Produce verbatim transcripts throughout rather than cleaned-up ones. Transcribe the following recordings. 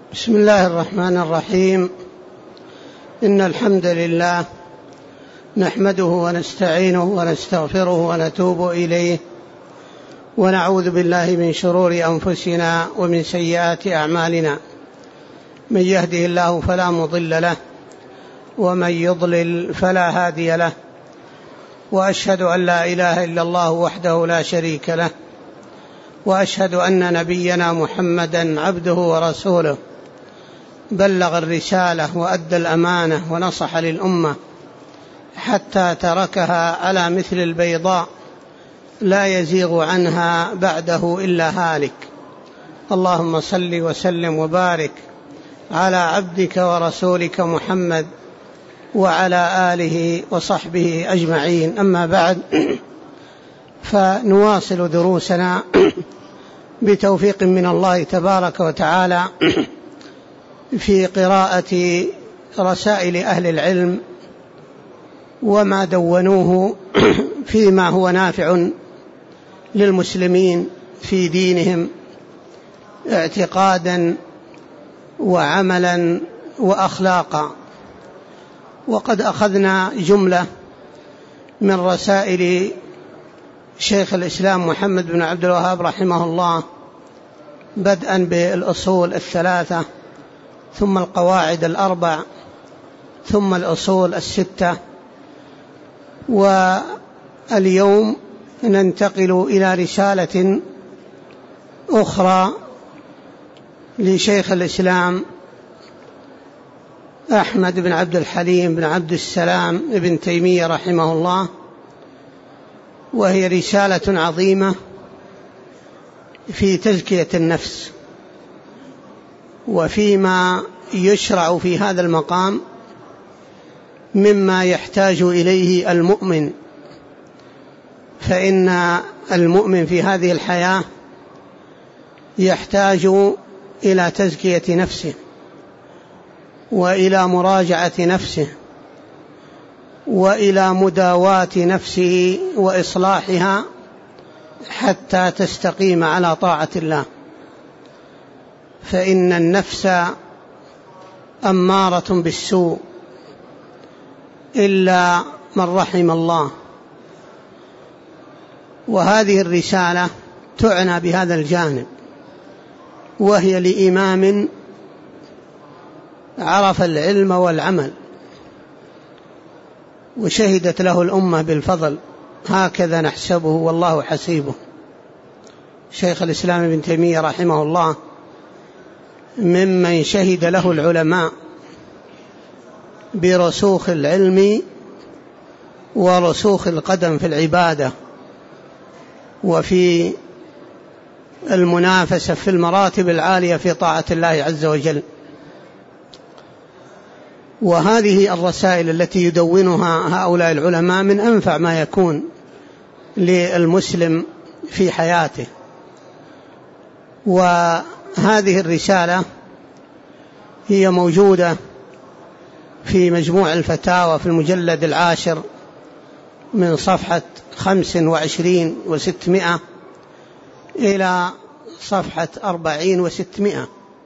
بسم الله الرحمن الرحيم. إن الحمد لله نحمده ونستعينه ونستغفره ونتوب إليه، ونعوذ بالله من شرور أنفسنا ومن سيئات أعمالنا. من يهده الله فلا مضل له، ومن يضلل فلا هادي له، وأشهد أن لا إله إلا الله وحده لا شريك له، وأشهد أن نبينا محمدا عبده ورسوله، بلغ الرسالة وأدى الأمانة ونصح للأمة حتى تركها على مثل البيضاء لا يزيغ عنها بعده إلا هالك. اللهم صل وسلم وبارك على عبدك ورسولك محمد وعلى آله وصحبه أجمعين. أما بعد، فنواصل دروسنا بتوفيق من الله تبارك وتعالى في قراءة رسائل أهل العلم وما دونوه فيما هو نافع للمسلمين في دينهم اعتقادا وعملا وأخلاقا. وقد أخذنا جملة من رسائل شيخ الإسلام محمد بن عبد الوهاب رحمه الله، بدءا بالأصول الثلاثة، ثم القواعد الأربع، ثم الأصول الستة. واليوم ننتقل إلى رسالة أخرى لشيخ الإسلام أحمد بن عبد الحليم بن عبد السلام ابن تيمية رحمه الله، وهي رسالة عظيمة في تزكية النفس، وفيما يشرع في هذا المقام مما يحتاج إليه المؤمن. فإن المؤمن في هذه الحياة يحتاج إلى تزكية نفسه، وإلى مراجعة نفسه، وإلى مداواة نفسه وإصلاحها حتى تستقيم على طاعة الله. فإن النفس أمارة بالسوء إلا من رحم الله. وهذه الرسالة تعنى بهذا الجانب، وهي لإمام عرف العلم والعمل وشهدت له الأمة بالفضل، هكذا نحسبه والله حسيبه. شيخ الإسلام ابن تيمية رحمه الله ممن شهد له العلماء برسوخ العلم ورسوخ القدم في العبادة، وفي المنافسة في المراتب العالية في طاعة الله عز وجل. وهذه الرسائل التي يدونها هؤلاء العلماء من أنفع ما يكون للمسلم في حياته. وهذه الرسالة هي موجودة في مجموع الفتاوى في المجلد العاشر من صفحة خمس وعشرين وستمائة إلى صفحة أربعين وستمائة.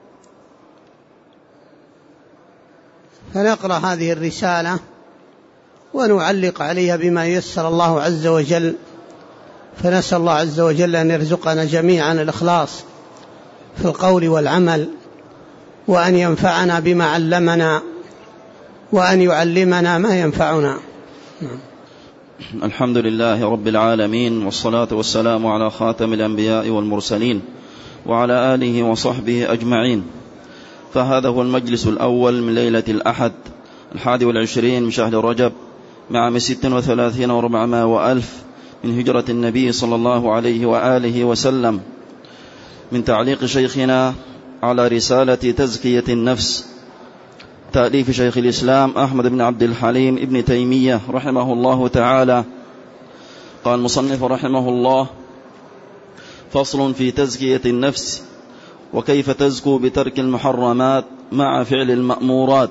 فنقرأ هذه الرسالة ونعلق عليها بما يسر الله عز وجل. فنسأل الله عز وجل أن يرزقنا جميعا الإخلاص في القول والعمل، وأن ينفعنا بما علمنا، وأن يعلمنا ما ينفعنا. الحمد لله رب العالمين، والصلاة والسلام على خاتم الأنبياء والمرسلين وعلى آله وصحبه أجمعين. فهذا هو المجلس الأول من ليلة الأحد الحادي والعشرين من شهر رجب مع عام ست وثلاثين وربعمائة وألف من هجرة النبي صلى الله عليه وآله وسلم، من تعليق شيخنا على رسالة تزكية النفس تأليف شيخ الإسلام أحمد بن عبد الحليم ابن تيمية رحمه الله تعالى. قال المصنف رحمه الله: فصل في تزكية النفس، وكيف تزكو بترك المحرمات مع فعل المأمورات.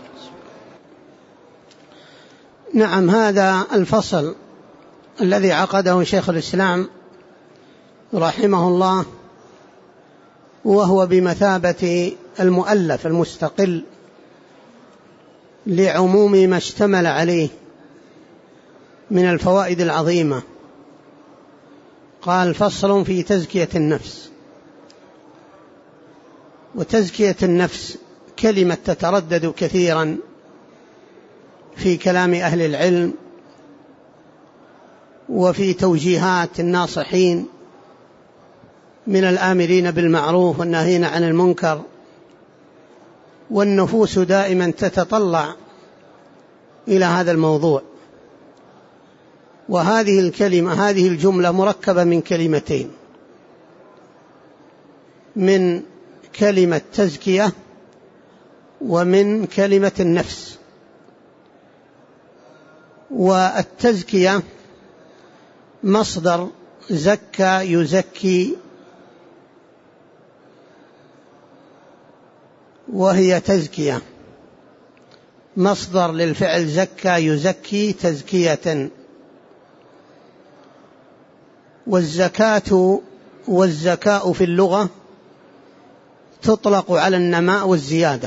نعم، هذا الفصل الذي عقده شيخ الإسلام رحمه الله وهو بمثابة المؤلف المستقل لعموم ما اشتمل عليه من الفوائد العظيمة. قال: فصل في تزكية النفس. وتزكية النفس كلمة تتردد كثيرا في كلام أهل العلم وفي توجيهات الناصحين من الآمرين بالمعروف والناهين عن المنكر، والنفوس دائما تتطلع إلى هذا الموضوع. وهذه الكلمة هذه الجملة مركبة من كلمتين، من كلمة تزكية ومن كلمة النفس. والتزكية مصدر زكى يزكي، وهي تزكية مصدر للفعل زكى يزكي تزكية. والزكاة والزكاء في اللغة تطلق على النماء والزيادة،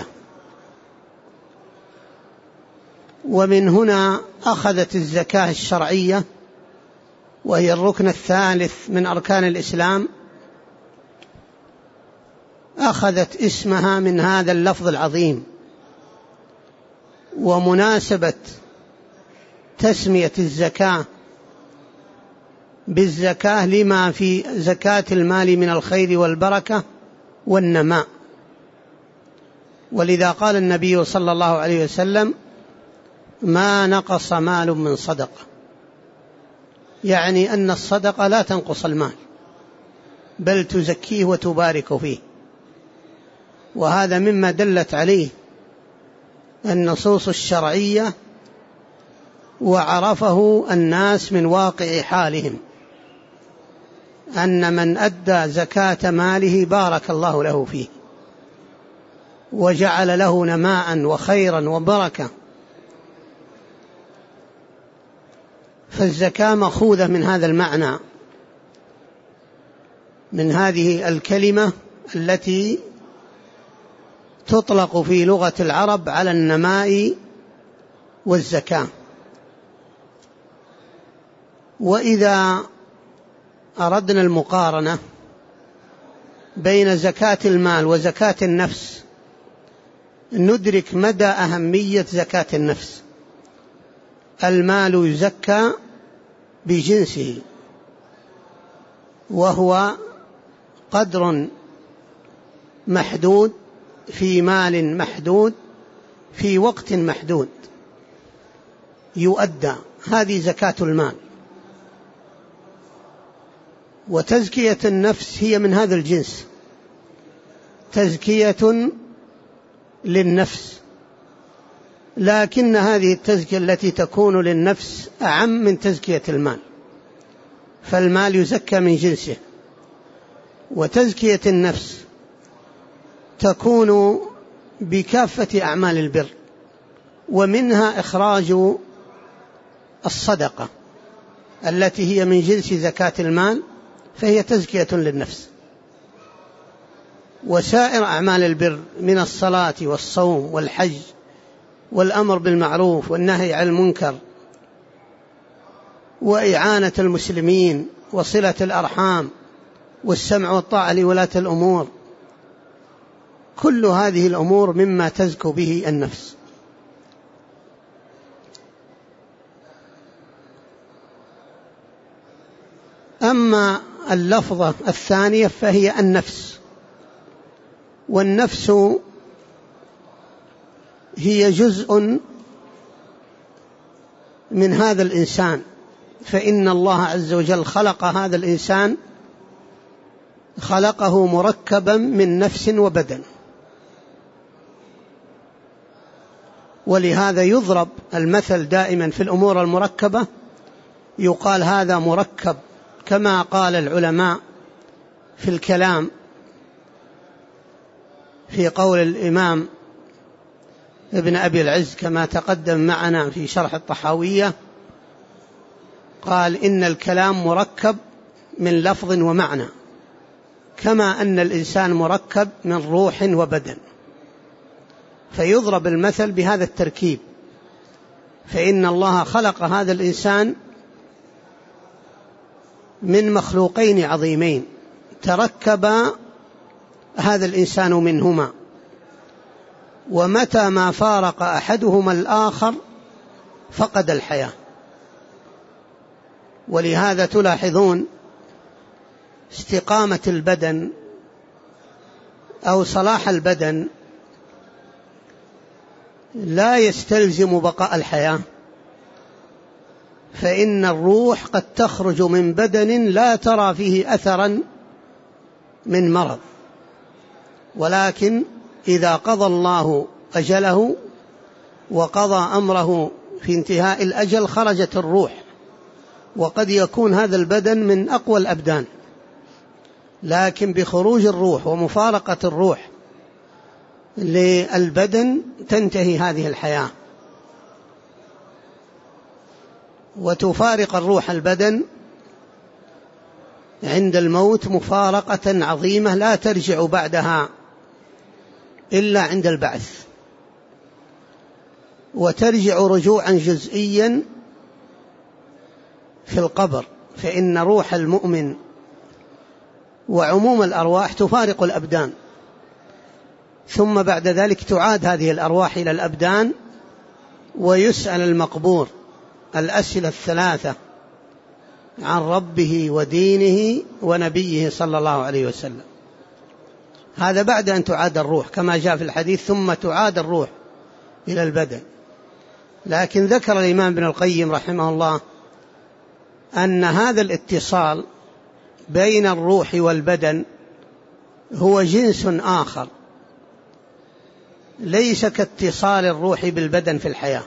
ومن هنا أخذت الزكاة الشرعية، وهي الركن الثالث من أركان الإسلام، أخذت اسمها من هذا اللفظ العظيم. ومناسبة تسمية الزكاة بالزكاة لما في زكاة المال من الخير والبركة والنماء. ولذا قال النبي صلى الله عليه وسلم: ما نقص مال من صدقة، يعني أن الصدقة لا تنقص المال بل تزكيه وتبارك فيه. وهذا مما دلت عليه النصوص الشرعية وعرفه الناس من واقع حالهم، أن من أدى زكاة ماله بارك الله له فيه وجعل له نماء وخيرا وبركة. فالزكاة مأخوذة من هذا المعنى، من هذه الكلمة التي تطلق في لغة العرب على النماء والزكاة. وإذا أردنا المقارنة بين زكاة المال وزكاة النفس ندرك مدى أهمية زكاة النفس. المال يزكى بجنسه، وهو قدر محدود في مال محدود في وقت محدود يؤدى، هذه زكاة المال. وتزكية النفس هي من هذا الجنس، تزكية للنفس، لكن هذه التزكية التي تكون للنفس أعم من تزكية المال، فالمال يزكى من جنسه. وتزكية النفس تكون بكافة أعمال البر، ومنها إخراج الصدقة التي هي من جنس زكاة المال، فهي تزكية للنفس. وسائر أعمال البر من الصلاة والصوم والحج والأمر بالمعروف والنهي عن المنكر وإعانة المسلمين وصلة الأرحام والسمع والطاعة لولاة الأمور، كل هذه الأمور مما تزكو به النفس. أما اللفظة الثانية فهي النفس، والنفس هي جزء من هذا الإنسان، فإن الله عز وجل خلق هذا الإنسان خلقه مركبا من نفس وبدن، ولهذا يضرب المثل دائما في الأمور المركبة، يقال هذا مركب، كما قال العلماء في الكلام في قول الإمام ابن أبي العز كما تقدم معنا في شرح الطحاوية، قال إن الكلام مركب من لفظ ومعنى، كما أن الإنسان مركب من روح وبدن، فيضرب المثل بهذا التركيب، فإن الله خلق هذا الإنسان من مخلوقين عظيمين تركب هذا الإنسان منهما، ومتى ما فارق أحدهما الآخر فقد الحياة. ولهذا تلاحظون استقامة البدن أو صلاح البدن لا يستلزم بقاء الحياة، فإن الروح قد تخرج من بدن لا ترى فيه أثرا من مرض، ولكن إذا قضى الله أجله وقضى أمره في انتهاء الأجل خرجت الروح، وقد يكون هذا البدن من أقوى الأبدان، لكن بخروج الروح ومفارقة الروح للبدن تنتهي هذه الحياة، وتفارق الروح البدن عند الموت مفارقة عظيمة لا ترجع بعدها إلا عند البعث، وترجع رجوعا جزئيا في القبر، فإن روح المؤمن وعموم الأرواح تفارق الأبدان، ثم بعد ذلك تعاد هذه الأرواح إلى الأبدان، ويسأل المقبور الأسئلة الثلاثة عن ربه ودينه ونبيه صلى الله عليه وسلم. هذا بعد أن تعاد الروح كما جاء في الحديث، ثم تعاد الروح إلى البدن. لكن ذكر الإمام ابن القيم رحمه الله أن هذا الاتصال بين الروح والبدن هو جنس آخر، ليس كاتصال الروح بالبدن في الحياة،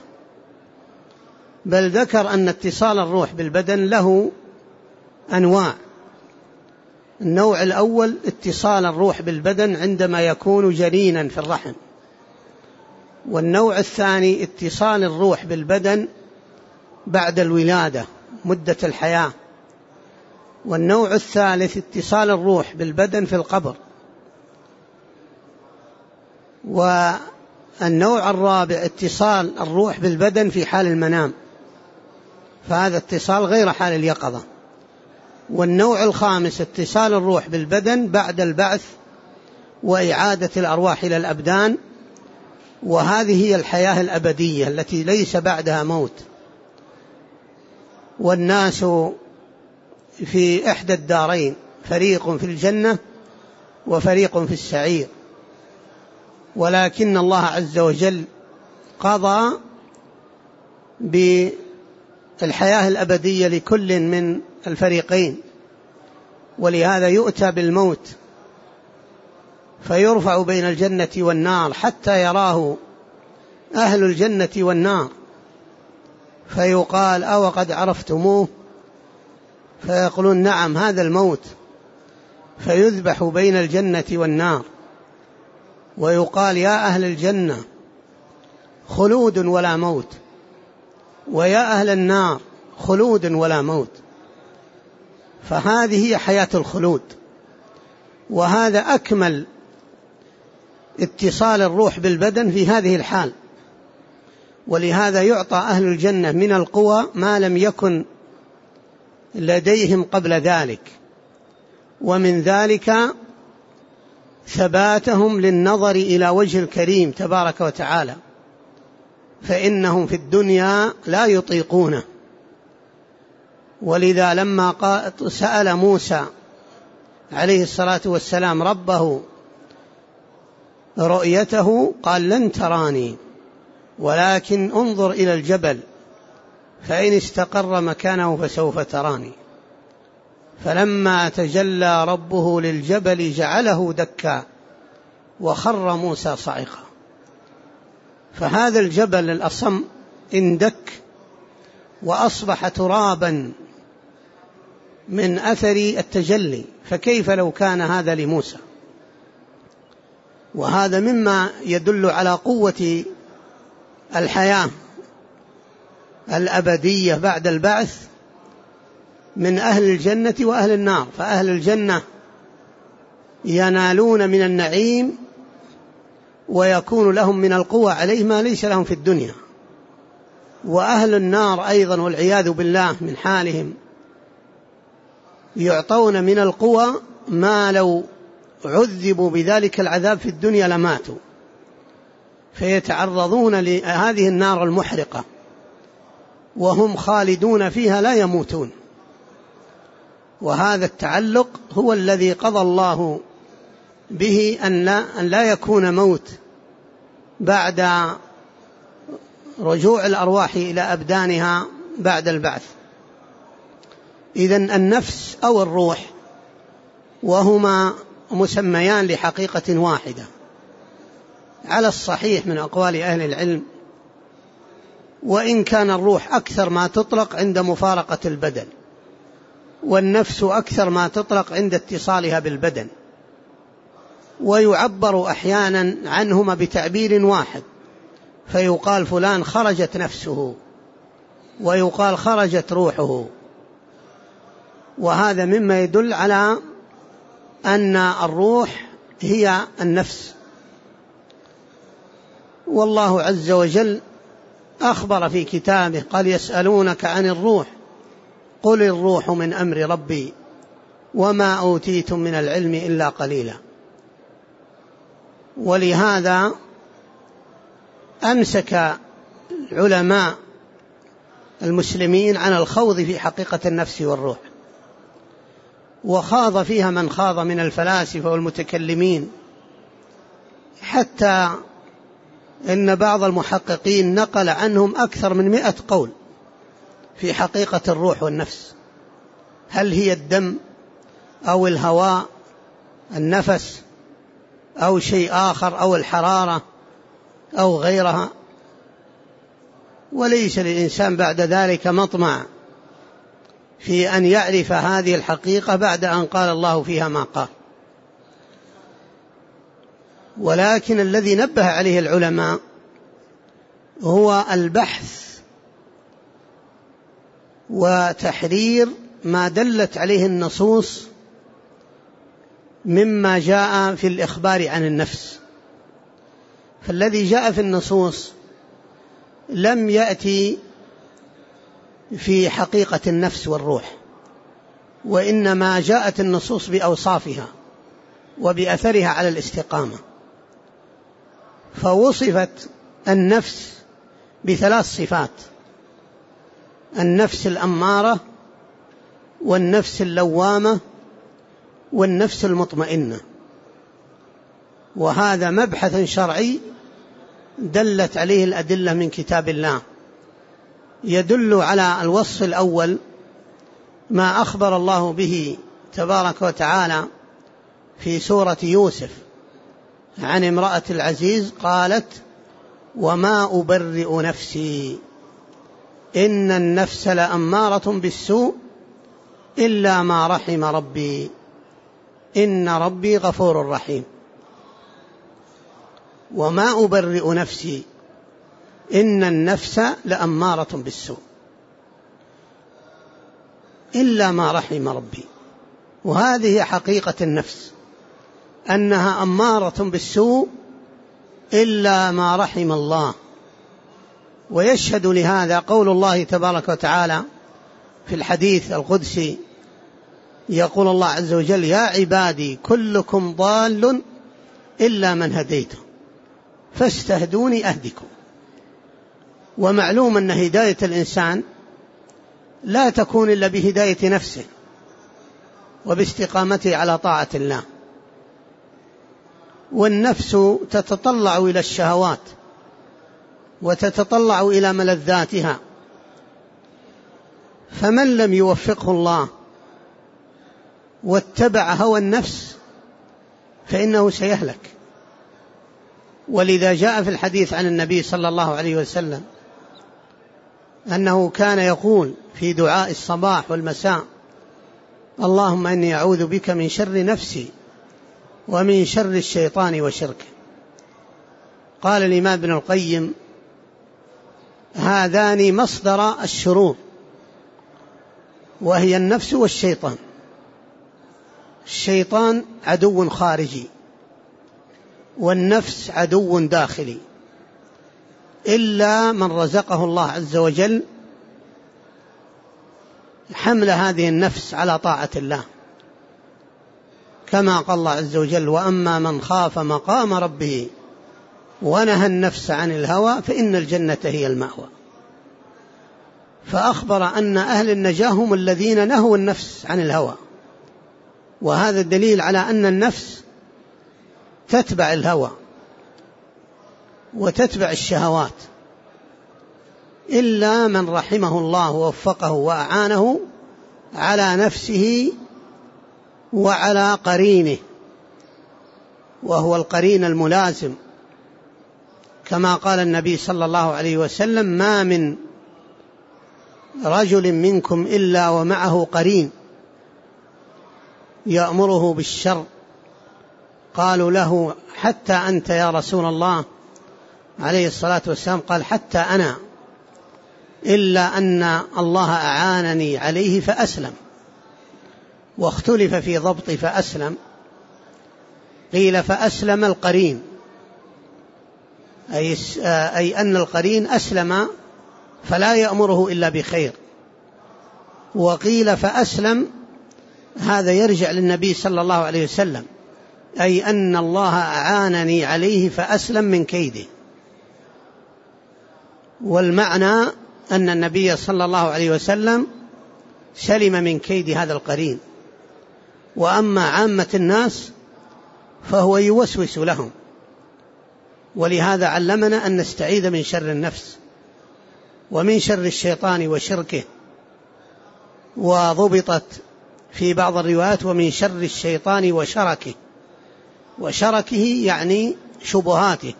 بل ذكر أن اتصال الروح بالبدن له أنواع. النوع الأول اتصال الروح بالبدن عندما يكون جنينا في الرحم، والنوع الثاني اتصال الروح بالبدن بعد الولادة مدة الحياة، والنوع الثالث اتصال الروح بالبدن في القبر، والنوع الرابع اتصال الروح بالبدن في حال المنام، فهذا اتصال غير حال اليقظة، والنوع الخامس اتصال الروح بالبدن بعد البعث وإعادة الأرواح إلى الأبدان، وهذه هي الحياة الأبدية التي ليس بعدها موت. والناس في إحدى الدارين، فريق في الجنة وفريق في السعير، ولكن الله عز وجل قضى بالحياة الأبدية لكل من الفريقين، ولهذا يؤتى بالموت فيرفع بين الجنة والنار حتى يراه أهل الجنة والنار، فيقال أو قد عرفتموه؟ فيقولون نعم هذا الموت، فيذبح بين الجنة والنار ويقال يا أهل الجنة خلود ولا موت، ويا أهل النار خلود ولا موت. فهذه هي حياة الخلود، وهذا أكمل اتصال الروح بالبدن في هذه الحال، ولهذا يعطى أهل الجنة من القوى ما لم يكن لديهم قبل ذلك، ومن ذلك ثباتهم للنظر إلى وجه الكريم تبارك وتعالى، فإنهم في الدنيا لا يطيقونه. ولذا لما سأل موسى عليه الصلاة والسلام ربه رؤيته قال لن تراني ولكن انظر إلى الجبل فإن استقر مكانه فسوف تراني، فلما تجلى ربه للجبل جعله دكا وخر موسى صعقا. فهذا الجبل الأصم اندك وأصبح ترابا من أثر التجلي، فكيف لو كان هذا لموسى؟ وهذا مما يدل على قوة الحياة الأبدية بعد البعث من أهل الجنة وأهل النار. فأهل الجنة ينالون من النعيم ويكون لهم من القوة عليه ما ليس لهم في الدنيا. وأهل النار أيضا والعياذ بالله من حالهم يعطون من القوة ما لو عذبوا بذلك العذاب في الدنيا لماتوا، فيتعرضون لهذه النار المحرقة وهم خالدون فيها لا يموتون. وهذا التعلق هو الذي قضى الله به أن لا, أن لا يكون موت بعد رجوع الأرواح إلى أبدانها بعد البعث. إذن النفس أو الروح وهما مسميان لحقيقة واحدة على الصحيح من أقوال أهل العلم، وإن كان الروح أكثر ما تطلق عند مفارقة البدن، والنفس أكثر ما تطلق عند اتصالها بالبدن، ويعبر أحيانا عنهما بتعبير واحد، فيقال فلان خرجت نفسه ويقال خرجت روحه. وهذا مما يدل على أن الروح هي النفس. والله عز وجل أخبر في كتابه قال يسألونك عن الروح قل الروح من أمر ربي وما أوتيتم من العلم إلا قليلا. ولهذا أمسك العلماء المسلمين عن الخوض في حقيقة النفس والروح، وخاض فيها من خاض من الفلاسفة والمتكلمين، حتى إن بعض المحققين نقل عنهم أكثر من مئة قول في حقيقة الروح والنفس، هل هي الدم أو الهواء النفس أو شيء آخر أو الحرارة أو غيرها. وليس للإنسان بعد ذلك مطمع في أن يعرف هذه الحقيقة بعد أن قال الله فيها ما قال. ولكن الذي نبه عليه العلماء هو البحث وتحرير ما دلت عليه النصوص مما جاء في الإخبار عن النفس. فالذي جاء في النصوص لم يأتي في حقيقة النفس والروح، وإنما جاءت النصوص بأوصافها وبأثرها على الاستقامة. فوصفت النفس بثلاث صفات: النفس الأمارة، والنفس اللوامة، والنفس المطمئنة. وهذا مبحث شرعي دلت عليه الأدلة من كتاب الله. يدل على الوصف الأول ما أخبر الله به تبارك وتعالى في سورة يوسف عن امرأة العزيز قالت: وما أبرئ نفسي إن النفس لأمارة بالسوء إلا ما رحم ربي إن ربي غفور رحيم. وما أبرئ نفسي إن النفس لأمارة بالسوء إلا ما رحم ربي. وهذه حقيقة النفس، أنها أمارة بالسوء إلا ما رحم الله. ويشهد لهذا قول الله تبارك وتعالى في الحديث القدسي، يقول الله عز وجل: يا عبادي كلكم ضال إلا من هديته فاستهدوني أهدكم. ومعلوم أن هداية الإنسان لا تكون إلا بهداية نفسه وباستقامته على طاعة الله. والنفس تتطلع إلى الشهوات وتتطلع إلى ملذاتها، فمن لم يوفقه الله واتبع هوى النفس فإنه سيهلك. ولذا جاء في الحديث عن النبي صلى الله عليه وسلم أنه كان يقول في دعاء الصباح والمساء: اللهم إني أعوذ بك من شر نفسي ومن شر الشيطان وشركه. قال الإمام ابن القيم: هذان مصدر الشرور، وهي النفس والشيطان. الشيطان عدو خارجي والنفس عدو داخلي، إلا من رزقه الله عز وجل حمل هذه النفس على طاعة الله، كما قال الله عز وجل: وأما من خاف مقام ربه ونهى النفس عن الهوى فإن الجنة هي المأوى. فأخبر أن أهل النجاة هم الذين نهوا النفس عن الهوى، وهذا الدليل على أن النفس تتبع الهوى وتتبع الشهوات، إلا من رحمه الله ووفقه وأعانه على نفسه وعلى قرينه، وهو القرين الملازم، كما قال النبي صلى الله عليه وسلم: ما من رجل منكم إلا ومعه قرين يأمره بالشر. قالوا له: حتى أنت يا رسول الله؟ عليه الصلاة والسلام قال: حتى أنا، إلا أن الله أعانني عليه فأسلم. واختلف في ضبط فأسلم، قيل فأسلم القرين، أي, أي أن القرين أسلم فلا يأمره إلا بخير. وقيل فأسلم هذا يرجع للنبي صلى الله عليه وسلم، أي أن الله أعانني عليه فأسلم من كيده. والمعنى أن النبي صلى الله عليه وسلم سلم من كيد هذا القرين. وأما عامة الناس فهو يوسوس لهم، ولهذا علمنا أن نستعيذ من شر النفس ومن شر الشيطان وشركه. وضبطت في بعض الروايات: ومن شر الشيطان وشركه. وشركه يعني شبهاته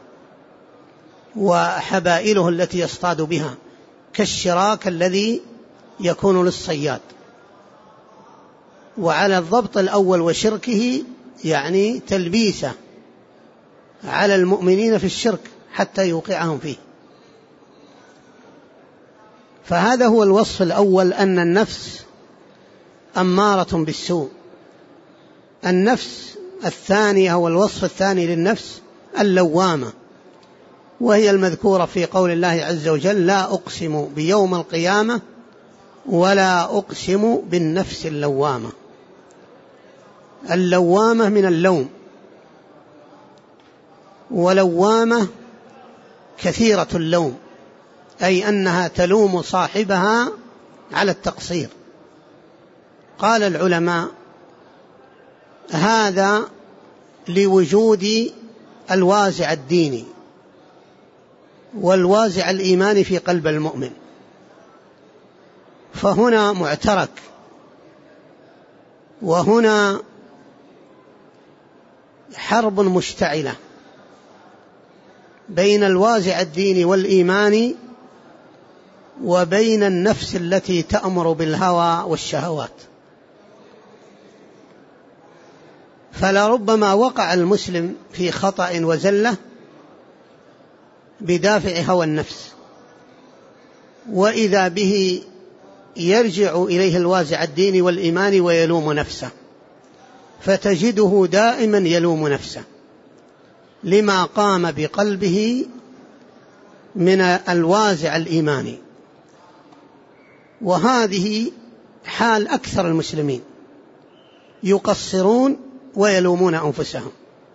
وحبائله التي يصطاد بها، كالشراك الذي يكون للصياد. وعلى الضبط الأول وشركه يعني تلبيسه على المؤمنين في الشرك حتى يوقعهم فيه. فهذا هو الوصف الأول، أن النفس أمارة بالسوء. النفس الثانية هو الوصف الثاني للنفس اللوامة، وهي المذكورة في قول الله عز وجل: لا أقسم بيوم القيامة ولا أقسم بالنفس اللوامة. اللوامة من اللوم، ولوامة كثيرة اللوم، أي أنها تلوم صاحبها على التقصير. قال العلماء: هذا لوجود الوازع الديني والوازع الإيماني في قلب المؤمن، فهنا معترك، وهنا حرب مشتعلة بين الوازع الديني والإيماني وبين النفس التي تأمر بالهوى والشهوات. فلربما وقع المسلم في خطأ وزلة بدافع هوى النفس، وإذا به يرجع إليه الوازع الديني والإيماني ويلوم نفسه، فتجده دائما يلوم نفسه لما قام بقلبه من الوازع الإيماني. وهذه حال أكثر المسلمين، يقصرون ويلومون أنفسهم.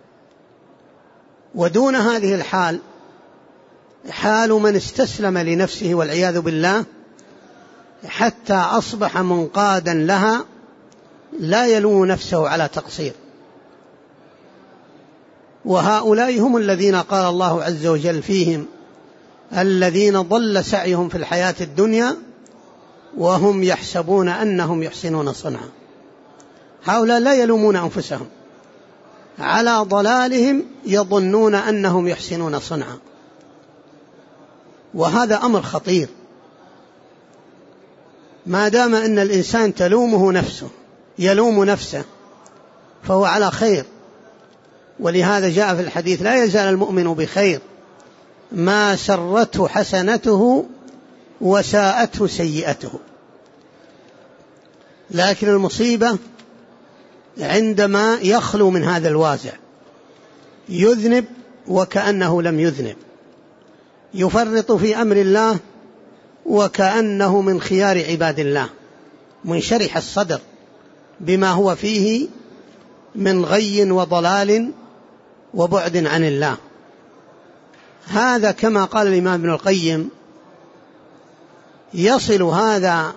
ودون هذه الحال حال من استسلم لنفسه والعياذ بالله حتى أصبح منقادا لها، لا يلوم نفسه على تقصير. وهؤلاء هم الذين قال الله عز وجل فيهم: الذين ضل سعيهم في الحياة الدنيا وهم يحسبون أنهم يحسنون صنعا. هؤلاء لا يلومون أنفسهم على ضلالهم، يظنون أنهم يحسنون صنعا. وهذا أمر خطير، ما دام أن الإنسان تلومه نفسه، يلوم نفسه، فهو على خير. ولهذا جاء في الحديث: لا يزال المؤمن بخير ما سرته حسنته وساءته سيئته. لكن المصيبة عندما يخلو من هذا الوازع، يذنب وكأنه لم يذنب، يفرط في أمر الله وكأنه من خيار عباد الله، منشرح الصدر بما هو فيه من غي وضلال وبعد عن الله. هذا كما قال الإمام ابن القيم يصل هذا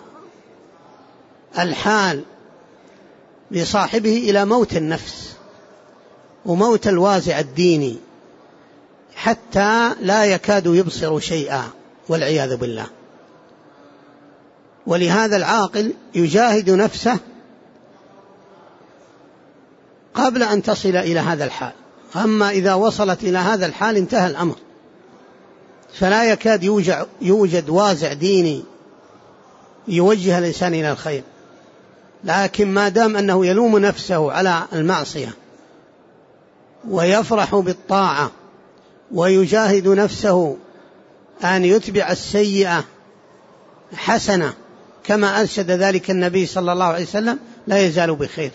الحال بصاحبه إلى موت النفس وموت الوازع الديني، حتى لا يكاد يبصر شيئا والعياذ بالله. ولهذا العاقل يجاهد نفسه قبل أن تصل إلى هذا الحال، أما إذا وصلت إلى هذا الحال انتهى الأمر، فلا يكاد يوجد وازع ديني يوجه الإنسان إلى الخير. لكن ما دام أنه يلوم نفسه على المعصية ويفرح بالطاعة ويجاهد نفسه أن يتبع السيئة حسنة كما أرشد ذلك النبي صلى الله عليه وسلم، لا يزال بخير.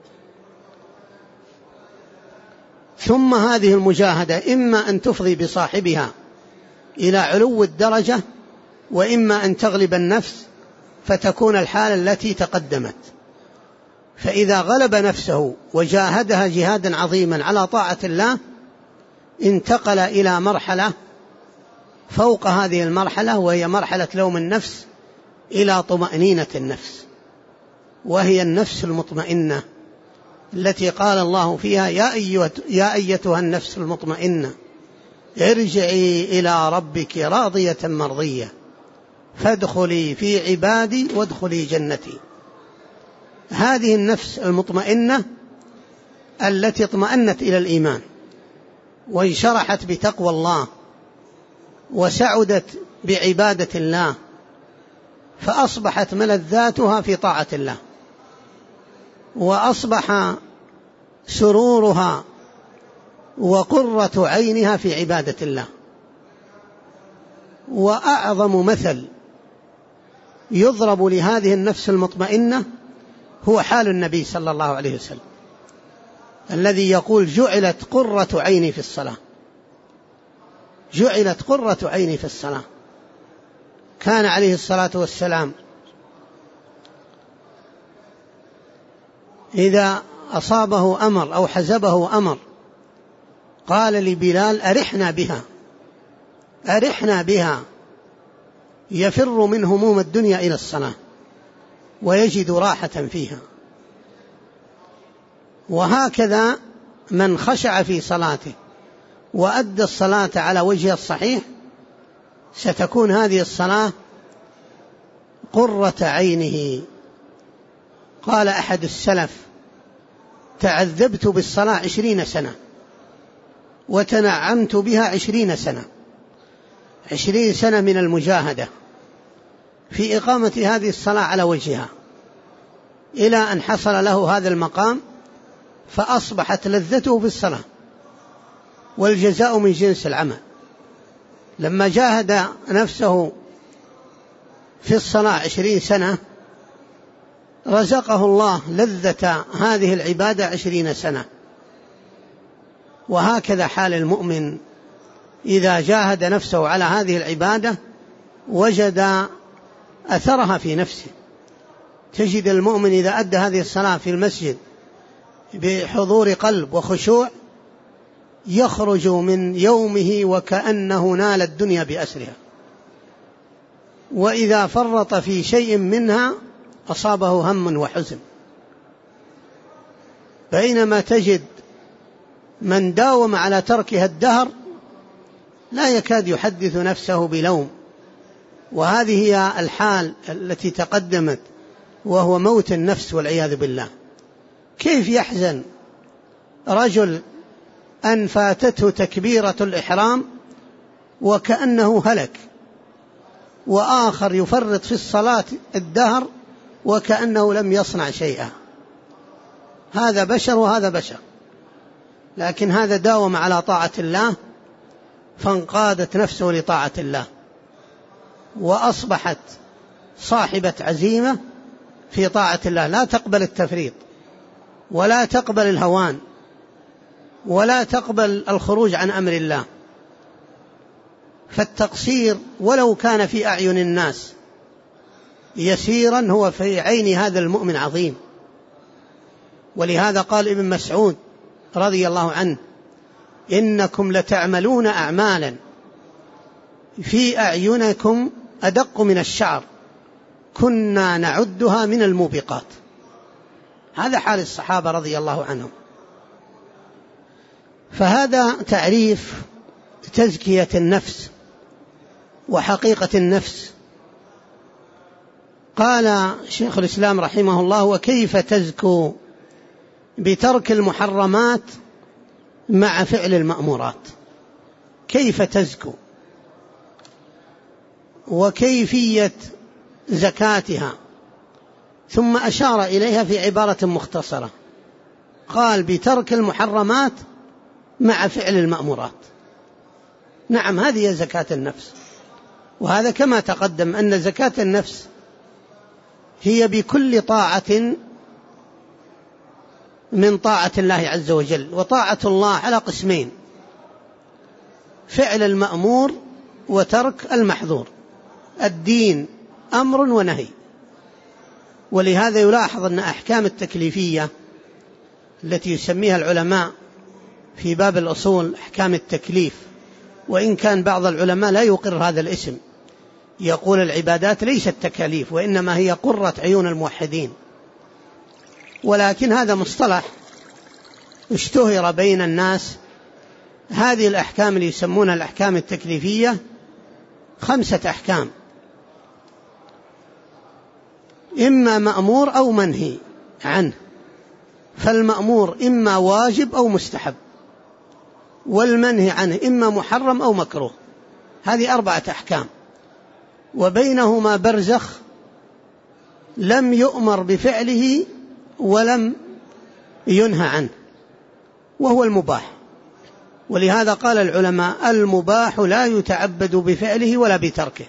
ثم هذه المجاهدة إما أن تفضي بصاحبها إلى علو الدرجة، وإما أن تغلب النفس فتكون الحالة التي تقدمت. فإذا غلب نفسه وجاهدها جهادا عظيما على طاعة الله، انتقل إلى مرحلة فوق هذه المرحلة، وهي مرحلة لوم النفس إلى طمأنينة النفس، وهي النفس المطمئنة التي قال الله فيها: يا أيها يا أيتها النفس المطمئنة ارجعي إلى ربك راضية مرضية فادخلي في عبادي وادخلي جنتي. هذه النفس المطمئنة التي اطمأنت إلى الإيمان وانشرحت بتقوى الله وسعدت بعبادة الله، فأصبحت ملذاتها في طاعة الله، وأصبح سرورها وقرة عينها في عبادة الله. وأعظم مثل يضرب لهذه النفس المطمئنة هو حال النبي صلى الله عليه وسلم، الذي يقول: جعلت قرة عيني في الصلاة، جعلت قرة عيني في الصلاة. كان عليه الصلاة والسلام إذا أصابه أمر أو حزبه أمر قال لبلال: أرحنا بها، أرحنا بها، يفر من هموم الدنيا إلى الصلاة ويجد راحة فيها. وهكذا من خشع في صلاته وأدى الصلاة على وجه الصحيح، ستكون هذه الصلاة قرة عينه. قال أحد السلف: تعذبت بالصلاة عشرين سنة وتنعمت بها عشرين سنة، عشرين سنة من المجاهدة في إقامة هذه الصلاة على وجهها، إلى أن حصل له هذا المقام فأصبحت لذته في الصلاة، والجزاء من جنس العمل. لما جاهد نفسه في الصلاة عشرين سنة رزقه الله لذة هذه العبادة عشرين سنة. وهكذا حال المؤمن إذا جاهد نفسه على هذه العبادة وجد أثرها في نفسه. تجد المؤمن إذا أدى هذه الصلاة في المسجد بحضور قلب وخشوع يخرج من يومه وكأنه نال الدنيا بأسرها، وإذا فرط في شيء منها أصابه هم وحزن. بينما تجد من داوم على تركها الدهر لا يكاد يحدث نفسه بلوم. وهذه هي الحال التي تقدمت، وهو موت النفس والعياذ بالله. كيف يحزن رجل أن فاتته تكبيرة الإحرام وكأنه هلك، وآخر يفرط في الصلاة الدهر وكأنه لم يصنع شيئا؟ هذا بشر وهذا بشر، لكن هذا داوم على طاعة الله فانقادت نفسه لطاعة الله، وأصبحت صاحبة عزيمة في طاعة الله لا تقبل التفريط ولا تقبل الهوان ولا تقبل الخروج عن أمر الله. فالتقصير ولو كان في أعين الناس يسيرا هو في عين هذا المؤمن عظيم. ولهذا قال ابن مسعود رضي الله عنه: إنكم لتعملون أعمالا في أعينكم أدق من الشعر كنا نعدها من الموبقات. هذا حال الصحابة رضي الله عنهم. فهذا تعريف تزكية النفس وحقيقة النفس. قال شيخ الإسلام رحمه الله: وكيف تزكو؟ بترك المحرمات مع فعل المأمورات. كيف تزكو وكيفية زكاتها، ثم أشار إليها في عبارة مختصرة، قال: بترك المحرمات مع فعل المأمورات. نعم، هذه زكاة النفس. وهذا كما تقدم أن زكاة النفس هي بكل طاعة من طاعة الله عز وجل. وطاعة الله على قسمين: فعل المأمور وترك المحظور. الدين أمر ونهي. ولهذا يلاحظ أن أحكام التكليفية التي يسميها العلماء في باب الأصول أحكام التكليف، وإن كان بعض العلماء لا يقر هذا الاسم، يقول العبادات ليست تكاليف وإنما هي قرة عيون الموحدين، ولكن هذا مصطلح اشتهر بين الناس. هذه الأحكام اللي يسمونها الأحكام التكليفية خمسة أحكام: إما مأمور أو منهي عنه، فالمأمور إما واجب أو مستحب، والمنهي عنه إما محرم أو مكروه. هذه أربعة أحكام، وبينهما برزخ لم يؤمر بفعله ولم ينهى عنه، وهو المباح. ولهذا قال العلماء: المباح لا يتعبد بفعله ولا بتركه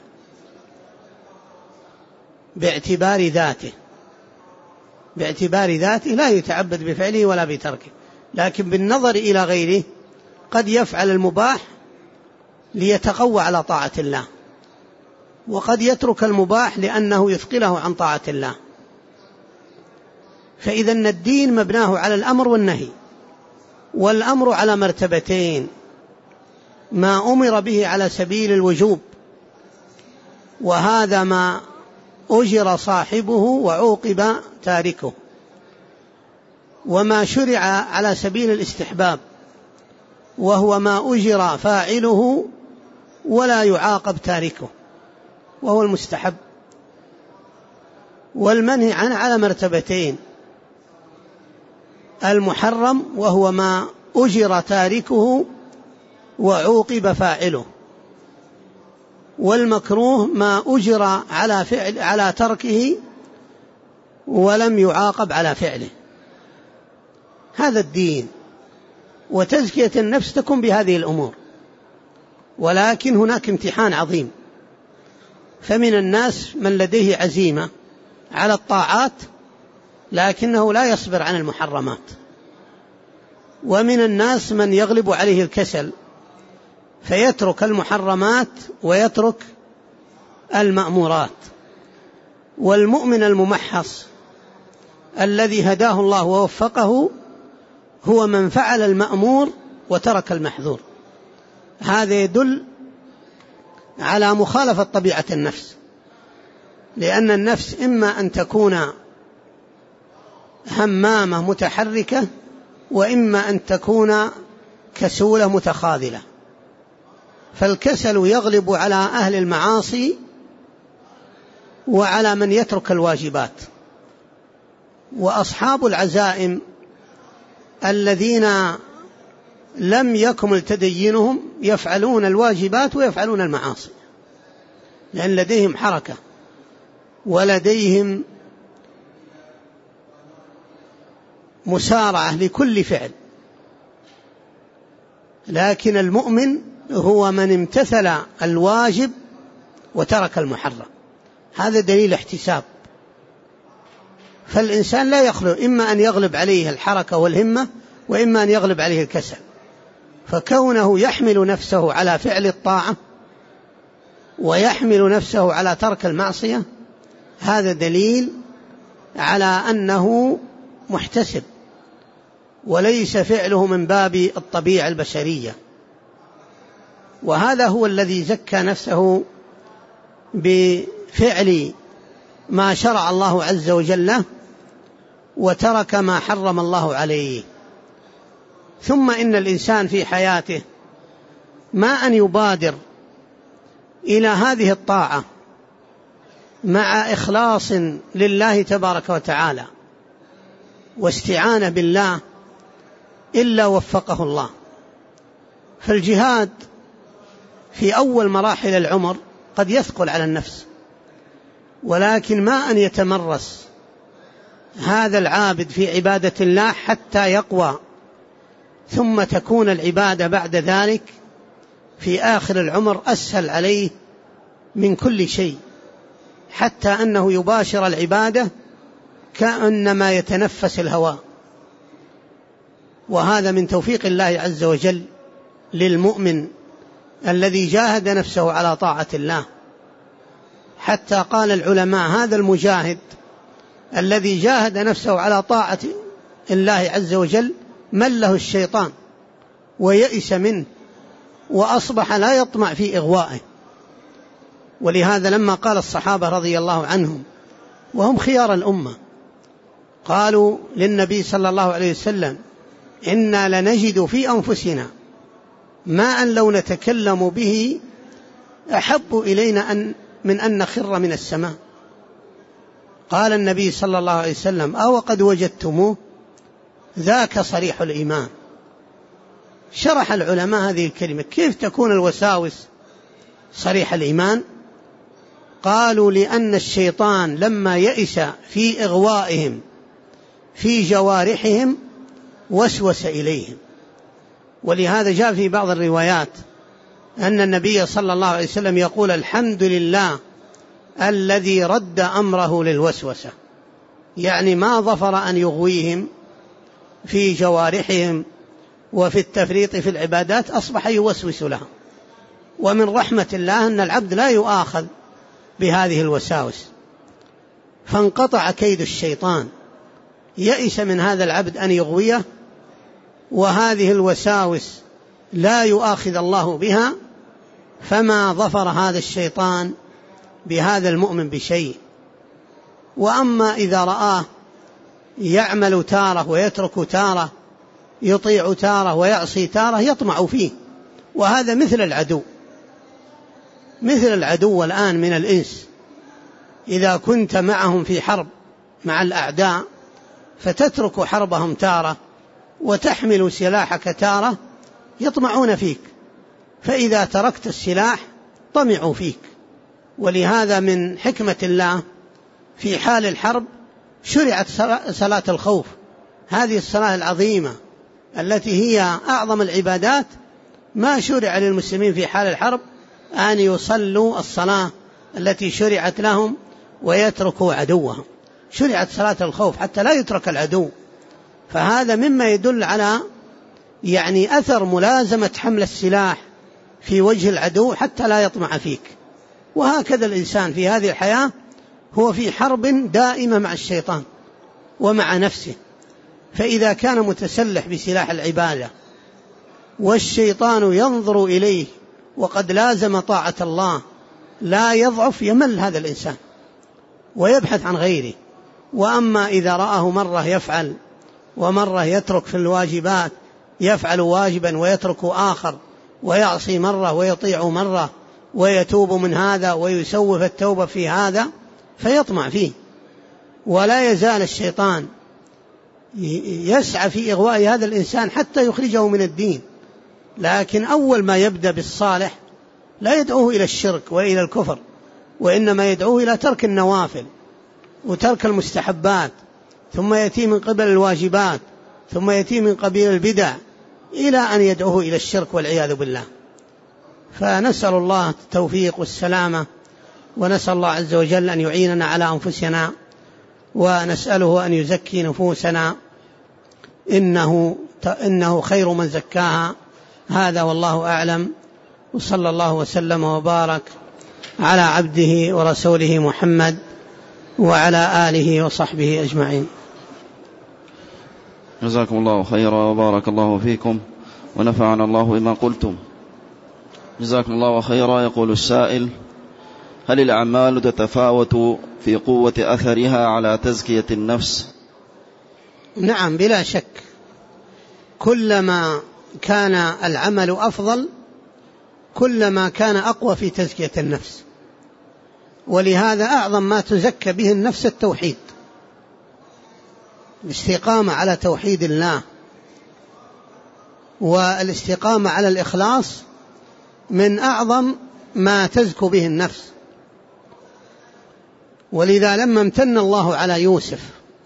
باعتبار ذاته. باعتبار ذاته لا يتعبد بفعله ولا بتركه، لكن بالنظر إلى غيره قد يفعل المباح ليتقوى على طاعة الله، وقد يترك المباح لأنه يثقله عن طاعة الله. فإذا الدين مبناه على الأمر والنهي، والأمر على مرتبتين: ما أمر به على سبيل الوجوب، وهذا ما أجر صاحبه وعوقب تاركه، وما شرع على سبيل الاستحباب، وهو ما أجر فاعله ولا يعاقب تاركه، وهو المستحب. والمنهي عنه على مرتبتين: المحرم وهو ما أجر تاركه وعوقب فاعله، والمكروه ما أجر على فعل على تركه ولم يعاقب على فعله. هذا الدين. وتزكية النفس تكون بهذه الأمور، ولكن هناك امتحان عظيم. فمن الناس من لديه عزيمة على الطاعات لكنه لا يصبر عن المحرمات، ومن الناس من يغلب عليه الكسل فيترك المحرمات ويترك المأمورات. والمؤمن الممحص الذي هداه الله ووفقه هو من فعل المأمور وترك المحظور. هذا يدل على مخالفة طبيعة النفس، لأن النفس إما أن تكون همامة متحركة، وإما أن تكون كسولة متخاذلة. فالكسل يغلب على أهل المعاصي وعلى من يترك الواجبات. وأصحاب العزائم الذين لم يكمل تدينهم يفعلون الواجبات ويفعلون المعاصي، لأن لديهم حركة ولديهم مسارعة لكل فعل. لكن المؤمن هو من امتثل الواجب وترك المحرم. هذا دليل احتساب. فالإنسان لا يخلو، إما أن يغلب عليه الحركة والهمة، وإما أن يغلب عليه الكسل. فكونه يحمل نفسه على فعل الطاعة ويحمل نفسه على ترك المعصية، هذا دليل على أنه محتسب، وليس فعله من باب الطبيعة البشرية. وهذا هو الذي زكى نفسه بفعل ما شرع الله عز وجل له، وترك ما حرم الله عليه. ثم إن الإنسان في حياته ما أن يبادر إلى هذه الطاعة مع إخلاص لله تبارك وتعالى واستعانة بالله إلا وفقه الله. فالجهاد في أول مراحل العمر قد يثقل على النفس، ولكن ما أن يتمرس هذا العابد في عبادة الله حتى يقوى، ثم تكون العبادة بعد ذلك في آخر العمر أسهل عليه من كل شيء، حتى أنه يباشر العبادة كأنما يتنفس الهواء. وهذا من توفيق الله عز وجل للمؤمن الذي جاهد نفسه على طاعة الله. حتى قال العلماء: هذا المجاهد الذي جاهد نفسه على طاعة الله عز وجل مله الشيطان ويئس منه، وأصبح لا يطمع في إغوائه. ولهذا لما قال الصحابة رضي الله عنهم وهم خيار الأمة، قالوا للنبي صلى الله عليه وسلم: إنا لنجد في أنفسنا ما أن لو نتكلم به أحب إلينا أن من أن نخر من السماء. قال النبي صلى الله عليه وسلم: أو قد وجدتموه؟ ذاك صريح الإيمان. شرح العلماء هذه الكلمة: كيف تكون الوساوس صريح الإيمان؟ قالوا: لأن الشيطان لما يئس في إغوائهم في جوارحهم وسوس إليهم. ولهذا جاء في بعض الروايات أن النبي صلى الله عليه وسلم يقول: الحمد لله الذي رد أمره للوسوسة، يعني ما ظفر أن يغويهم في جوارحهم وفي التفريط في العبادات، أصبح يوسوس لهم. ومن رحمة الله أن العبد لا يؤاخذ بهذه الوساوس، فانقطع كيد الشيطان، يئس من هذا العبد أن يغويه، وهذه الوساوس لا يؤاخذ الله بها، فما ظفر هذا الشيطان بهذا المؤمن بشيء. وأما إذا رآه يعمل تارة ويترك تارة، يطيع تارة ويعصي تارة، يطمع فيه. وهذا مثل العدو، مثل العدو الآن من الإنس. إذا كنت معهم في حرب مع الأعداء فتترك حربهم تارة وتحمل سلاحك تارة، يطمعون فيك، فإذا تركت السلاح طمعوا فيك. ولهذا من حكمة الله في حال الحرب شرعت صلاة الخوف، هذه الصلاة العظيمة التي هي أعظم العبادات. ما شرع للمسلمين في حال الحرب أن يصلوا الصلاة التي شرعت لهم ويتركوا عدوهم، شرعت صلاة الخوف حتى لا يترك العدو. فهذا مما يدل على يعني أثر ملازمة حمل السلاح في وجه العدو حتى لا يطمع فيك. وهكذا الإنسان في هذه الحياة هو في حرب دائمة مع الشيطان ومع نفسه. فإذا كان متسلح بسلاح العبادة والشيطان ينظر إليه وقد لازم طاعة الله لا يضعف، يمل هذا الإنسان ويبحث عن غيره. وأما إذا رآه مرة يفعل ومرة يترك في الواجبات، يفعل واجبا ويترك آخر، ويعصي مرة ويطيع مرة، ويتوب من هذا ويسوف التوبة في هذا، فيطمع فيه. ولا يزال الشيطان يسعى في إغواء هذا الإنسان حتى يخرجه من الدين. لكن أول ما يبدأ بالصالح لا يدعوه إلى الشرك وإلى الكفر، وإنما يدعوه إلى ترك النوافل وترك المستحبات، ثم يأتي من قبل الواجبات، ثم يأتي من قبيل البدع، إلى أن يدعوه إلى الشرك والعياذ بالله. فنسأل الله التوفيق والسلامة، ونسأل الله عز وجل أن يعيننا على أنفسنا ونسأله أن يزكي نفوسنا، إنه, إنه خير من زكاها. هذا والله أعلم، وصلى الله وسلم وبارك على عبده ورسوله محمد وعلى آله وصحبه أجمعين. جزاكم الله خيرا وبارك الله فيكم ونفعنا الله بما قلتم. جزاكم الله خيرا. يقول السائل: هل الأعمال تتفاوت في قوة أثرها على تزكية النفس؟ نعم بلا شك، كلما كان العمل أفضل كلما كان أقوى في تزكية النفس، ولهذا أعظم ما تزكى به النفس التوحيد، الاستقامة على توحيد الله، والاستقامة على الإخلاص من أعظم ما تزكو به النفس. ولذا لما امتن الله على يوسف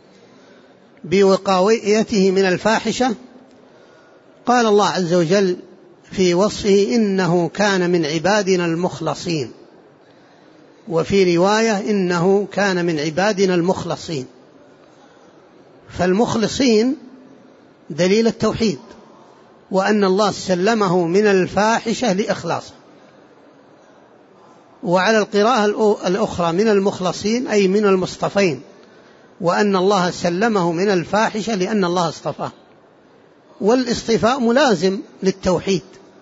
بوقايته من الفاحشة قال الله عز وجل في وصفه: إنه كان من عبادنا المخلصين، وفي رواية: إنه كان من عبادنا المخلصين. فالمخلصين دليل التوحيد، وأن الله سلمه من الفاحشة لإخلاصه. وعلى القراءة الأخرى من المخلصين أي من المصطفين، وأن الله سلمه من الفاحشة لأن الله اصطفاه. والاصطفاء ملازم للتوحيد،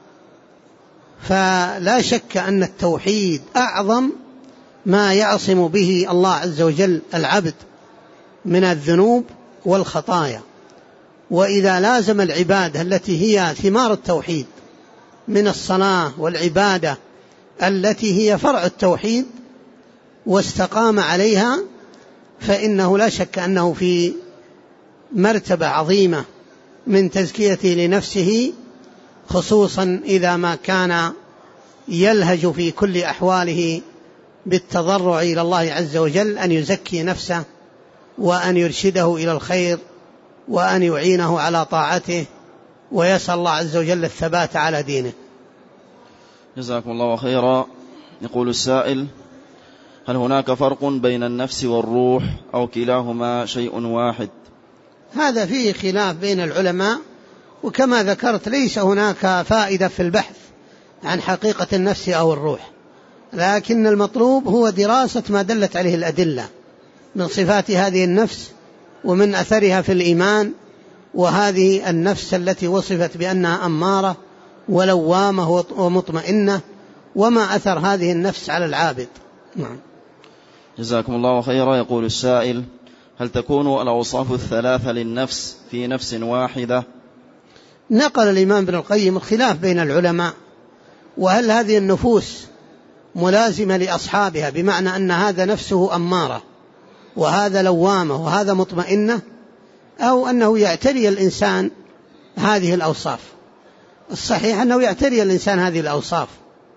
فلا شك أن التوحيد أعظم ما يعصم به الله عز وجل العبد من الذنوب والخطايا. وإذا لازم العبادة التي هي ثمار التوحيد من الصلاة والعبادة التي هي فرع التوحيد واستقام عليها، فإنه لا شك أنه في مرتبة عظيمة من تزكيته لنفسه، خصوصا إذا ما كان يلهج في كل أحواله بالتضرع إلى الله عز وجل أن يزكي نفسه، وأن يرشده إلى الخير، وأن يعينه على طاعته، ويسأل الله عز وجل الثبات على دينه. جزاكم الله خيرا. يقول السائل: هل هناك فرق بين النفس والروح أو كلاهما شيء واحد؟ هذا فيه خلاف بين العلماء، وكما ذكرت ليس هناك فائدة في البحث عن حقيقة النفس أو الروح، لكن المطلوب هو دراسة ما دلت عليه الأدلة من صفات هذه النفس ومن أثرها في الإيمان، وهذه النفس التي وصفت بأنها أمارة ولوامة ومطمئنة، وما أثر هذه النفس على العابد. نعم. جزاكم الله خيرا. يقول السائل: هل تكون الأوصاف الثلاثة للنفس في نفس واحدة؟ نقل الإمام ابن القيم الخلاف بين العلماء، وهل هذه النفوس ملازمة لأصحابها، بمعنى أن هذا نفسه أمارة وهذا لوامة وهذا مطمئنة، أو أنه يعتري الإنسان هذه الأوصاف. الصحيح أنه يعتري الإنسان هذه الأوصاف،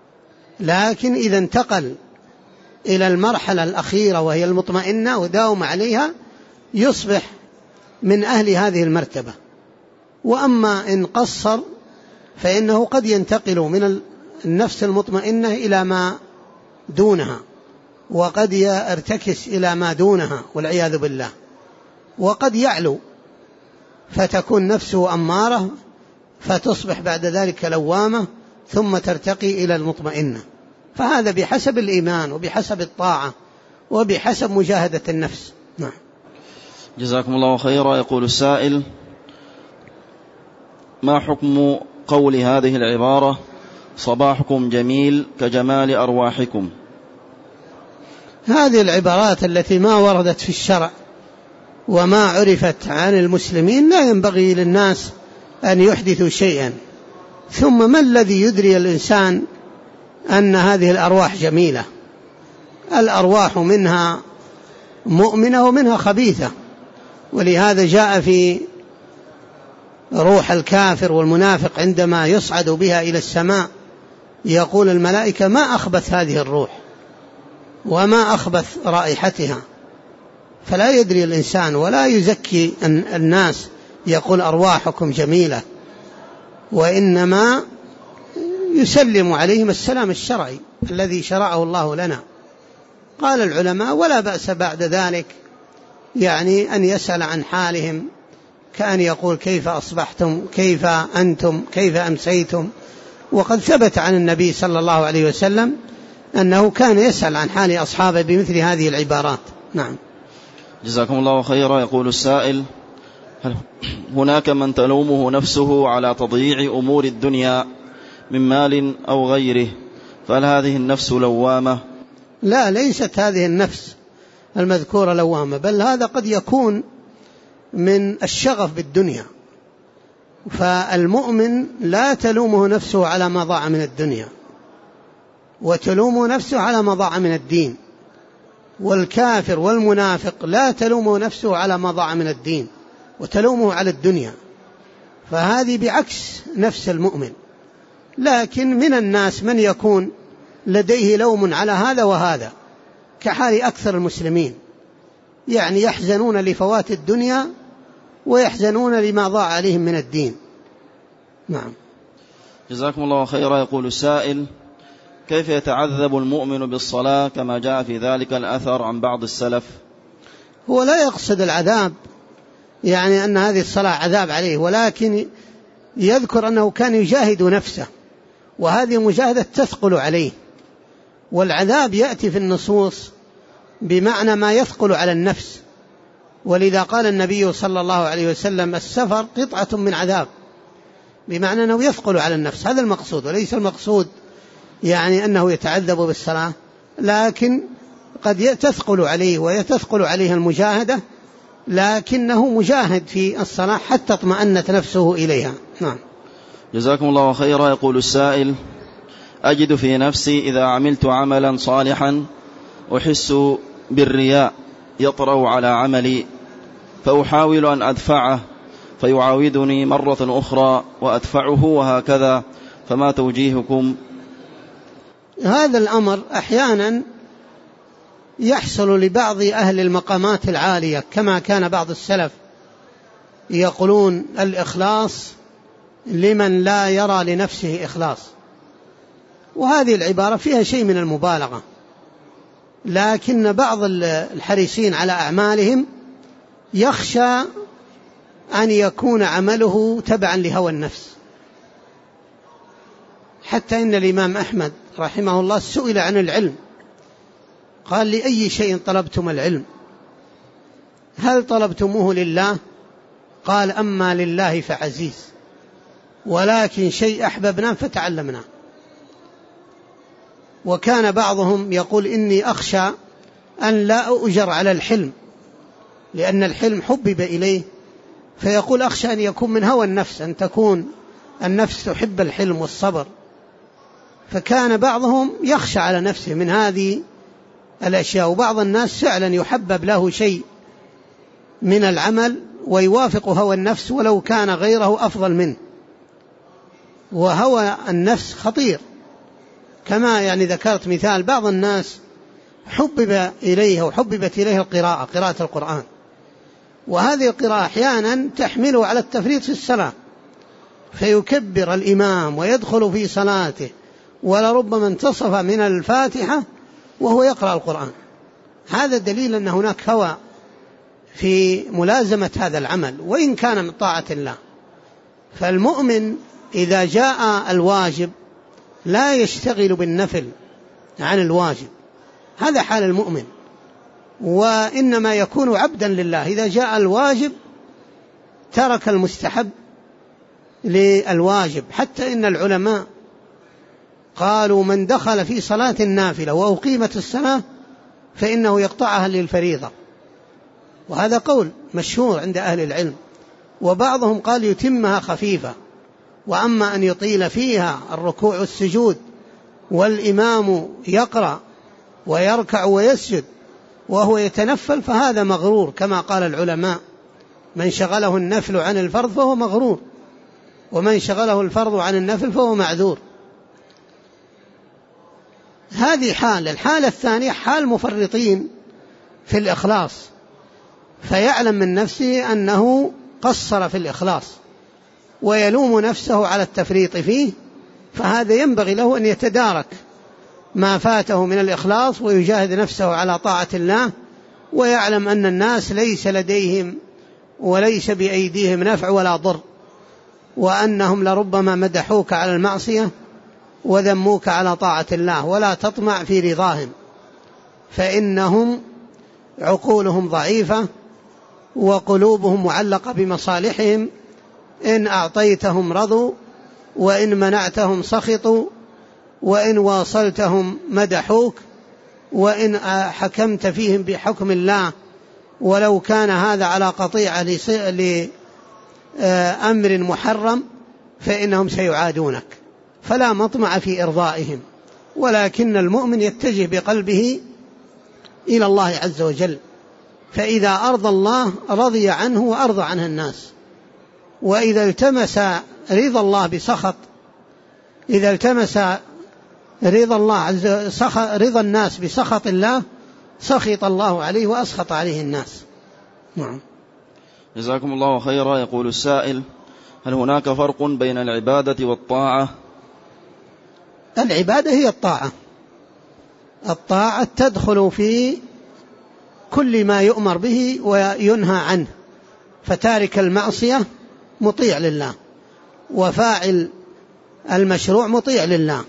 لكن إذا انتقل إلى المرحلة الأخيرة وهي المطمئنة وداوم عليها يصبح من أهل هذه المرتبة. وأما إن قصر فإنه قد ينتقل من النفس المطمئنة إلى ما دونها، وقد يرتكس إلى ما دونها والعياذ بالله، وقد يعلو فتكون نفسه أمارة فتصبح بعد ذلك لوامة ثم ترتقي إلى المطمئنة. فهذا بحسب الإيمان وبحسب الطاعة وبحسب مجاهدة النفس. نعم. جزاكم الله خيرا. يقول السائل: ما حكم قول هذه العبارة: صباحكم جميل كجمال أرواحكم؟ هذه العبارات التي ما وردت في الشرع وما عرفت عن المسلمين لا ينبغي للناس أن يحدثوا شيئا. ثم ما الذي يدري الإنسان أن هذه الأرواح جميلة؟ الأرواح منها مؤمنة ومنها خبيثة، ولهذا جاء في روح الكافر والمنافق عندما يصعد بها إلى السماء يقول الملائكة: ما أخبث هذه الروح وما أخبث رائحتها. فلا يدري الإنسان ولا يزكي الناس يقول أرواحكم جميلة، وإنما يسلم عليهم السلام الشرعي الذي شرعه الله لنا. قال العلماء: ولا بأس بعد ذلك يعني أن يسأل عن حالهم، كأن يقول كيف أصبحتم، كيف أنتم، كيف أمسيتم. وقد ثبت عن النبي صلى الله عليه وسلم أنه كان يسأل عن حال أصحابه بمثل هذه العبارات. نعم. جزاكم الله خيرا. يقول السائل: هل هناك من تلومه نفسه على تضييع أمور الدنيا من مال أو غيره، فهل هذه النفس لوامة؟ لا، ليست هذه النفس المذكورة لوامة، بل هذا قد يكون من الشغف بالدنيا. فالمؤمن لا تلومه نفسه على ما ضاع من الدنيا، وتلومه نفسه على ما ضاع من الدين. والكافر والمنافق لا تلومه نفسه على ما ضاع من الدين، وتلومه على الدنيا. فهذه بعكس نفس المؤمن. لكن من الناس من يكون لديه لوم على هذا وهذا، كحال أكثر المسلمين، يعني يحزنون لفوات الدنيا ويحزنون لما ضاع عليهم من الدين. نعم. جزاكم الله خيرا. يقول السائل: كيف يتعذب المؤمن بالصلاة كما جاء في ذلك الأثر عن بعض السلف؟ هو لا يقصد العذاب، يعني أن هذه الصلاة عذاب عليه، ولكن يذكر أنه كان يجاهد نفسه، وهذه مجاهدة تثقل عليه. والعذاب يأتي في النصوص بمعنى ما يثقل على النفس، ولذا قال النبي صلى الله عليه وسلم: السفر قطعة من عذاب، بمعنى أنه يثقل على النفس. هذا المقصود، وليس المقصود يعني أنه يتعذب بالصلاة، لكن قد تثقل عليه ويتثقل عليه المجاهدة، لكنه مجاهد في الصلاة حتى اطمأنت نفسه إليها. نعم. جزاكم الله خيرا. يقول السائل: أجد في نفسي إذا عملت عملا صالحا أحس بالرياء يطرأ على عملي، فأحاول أن أدفعه فيعاودني مرة أخرى وأدفعه وهكذا، فما توجيهكم؟ هذا الأمر أحيانا يحصل لبعض أهل المقامات العالية، كما كان بعض السلف يقولون: الإخلاص لمن لا يرى لنفسه إخلاص. وهذه العبارة فيها شيء من المبالغة، لكن بعض الحريصين على أعمالهم يخشى أن يكون عمله تبعا لهوى النفس. حتى إن الإمام أحمد رحمه الله سئل عن العلم، قال: لأي شيء طلبتم العلم؟ هل طلبتموه لله؟ قال: أما لله فعزيز، ولكن شيء أحببنا فتعلمنا. وكان بعضهم يقول: إني أخشى أن لا أؤجر على الحلم، لأن الحلم حبب إليه، فيقول: أخشى أن يكون من هوى النفس، أن تكون النفس تحب الحلم والصبر. فكان بعضهم يخشى على نفسه من هذه الأشياء. وبعض الناس فعلا يحبب له شيء من العمل ويوافق هوى النفس ولو كان غيره أفضل منه. وهوى النفس خطير، كما يعني ذكرت مثال بعض الناس حبب إليه وحببت إليه القراءة، قراءة القرآن، وهذه القراءة أحيانا تحمله على التفريط في الصلاة، فيكبر الإمام ويدخل في صلاته ولربما انتصف من الفاتحة وهو يقرأ القرآن. هذا دليل أن هناك هوى في ملازمة هذا العمل وإن كان من طاعة الله. فالمؤمن إذا جاء الواجب لا يشتغل بالنفل عن الواجب، هذا حال المؤمن، وإنما يكون عبدا لله. إذا جاء الواجب ترك المستحب للواجب. حتى إن العلماء قالوا: من دخل في صلاة النافلة وأقيمت الصلاة فإنه يقطعها للفريضة، وهذا قول مشهور عند أهل العلم. وبعضهم قال: يتمها خفيفة، وأما أن يطيل فيها الركوع والسجود والإمام يقرأ ويركع ويسجد وهو يتنفل فهذا مغرور، كما قال العلماء: من شغله النفل عن الفرض فهو مغرور، ومن شغله الفرض عن النفل فهو معذور. هذه حال. الحالة الثانية حال مفرطين في الإخلاص، فيعلم من نفسه أنه قصر في الإخلاص ويلوم نفسه على التفريط فيه، فهذا ينبغي له أن يتدارك ما فاته من الإخلاص ويجاهد نفسه على طاعة الله ويعلم أن الناس ليس لديهم وليس بأيديهم نفع ولا ضر، وأنهم لربما مدحوك على المعصية وذموك على طاعة الله، ولا تطمع في رضاهم، فإنهم عقولهم ضعيفة وقلوبهم معلقة بمصالحهم، إن أعطيتهم رضوا وإن منعتهم سخطوا، وإن واصلتهم مدحوك، وإن حكمت فيهم بحكم الله ولو كان هذا على قطيعة لأمر محرم فإنهم سيعادونك. فلا مطمع في إرضائهم، ولكن المؤمن يتجه بقلبه إلى الله عز وجل، فإذا أرضى الله رضي عنه وأرضى عنه الناس. وإذا التمس رضا الله بسخط إذا التمس رضا الله عز رضا الناس بسخط الله سخط الله عليه وأسخط عليه الناس. نعم. جزاكم الله خيرا. يقول السائل: هل هناك فرق بين العبادة والطاعة؟ العبادة هي الطاعة. الطاعة تدخل في كل ما يؤمر به وينهى عنه، فتارك المعصية مطيع لله، وفاعل المشروع مطيع لله.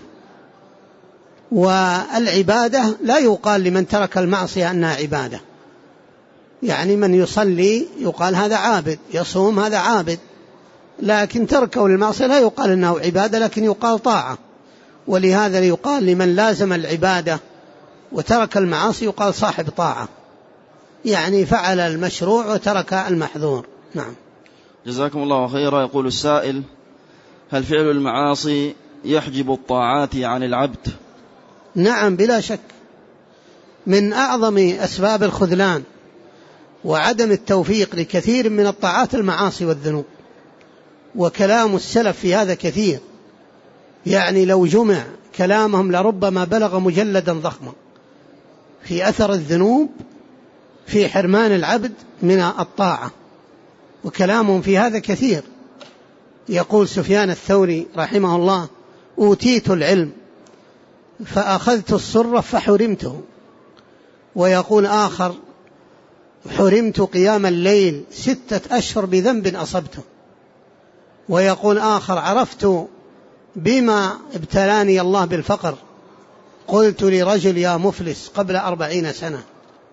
والعبادة لا يقال لمن ترك المعصية أنها عبادة، يعني من يصلي يقال هذا عابد، يصوم هذا عابد، لكن تركه للمعصية لا يقال أنه عبادة، لكن يقال طاعة. ولهذا يقال لمن لازم العبادة وترك المعاصي يقال صاحب طاعة، يعني فعل المشروع وترك المحظور. نعم. جزاكم الله خيرا. يقول السائل: هل فعل المعاصي يحجب الطاعات عن العبد؟ نعم بلا شك، من أعظم أسباب الخذلان وعدم التوفيق لكثير من الطاعات المعاصي والذنوب، وكلام السلف في هذا كثير، يعني لو جمع كلامهم لربما بلغ مجلدا ضخما في أثر الذنوب في حرمان العبد من الطاعة، وكلامهم في هذا كثير. يقول سفيان الثوري رحمه الله: أوتيت العلم فأخذت السر فحرمته. ويقول آخر: حرمت قيام الليل ستة أشهر بذنب أصبته. ويقول آخر: عرفت بما ابتلاني الله بالفقر قلت لرجل يا مفلس قبل أربعين سنة.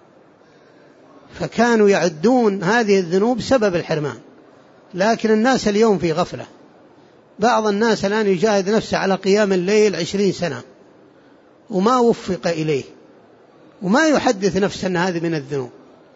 فكانوا يعدون هذه الذنوب سبب الحرمان، لكن الناس اليوم في غفلة. بعض الناس الآن يجاهد نفسه على قيام الليل عشرين سنة وما وفق إليه، وما يحدث نفسه أن هذه من الذنوب،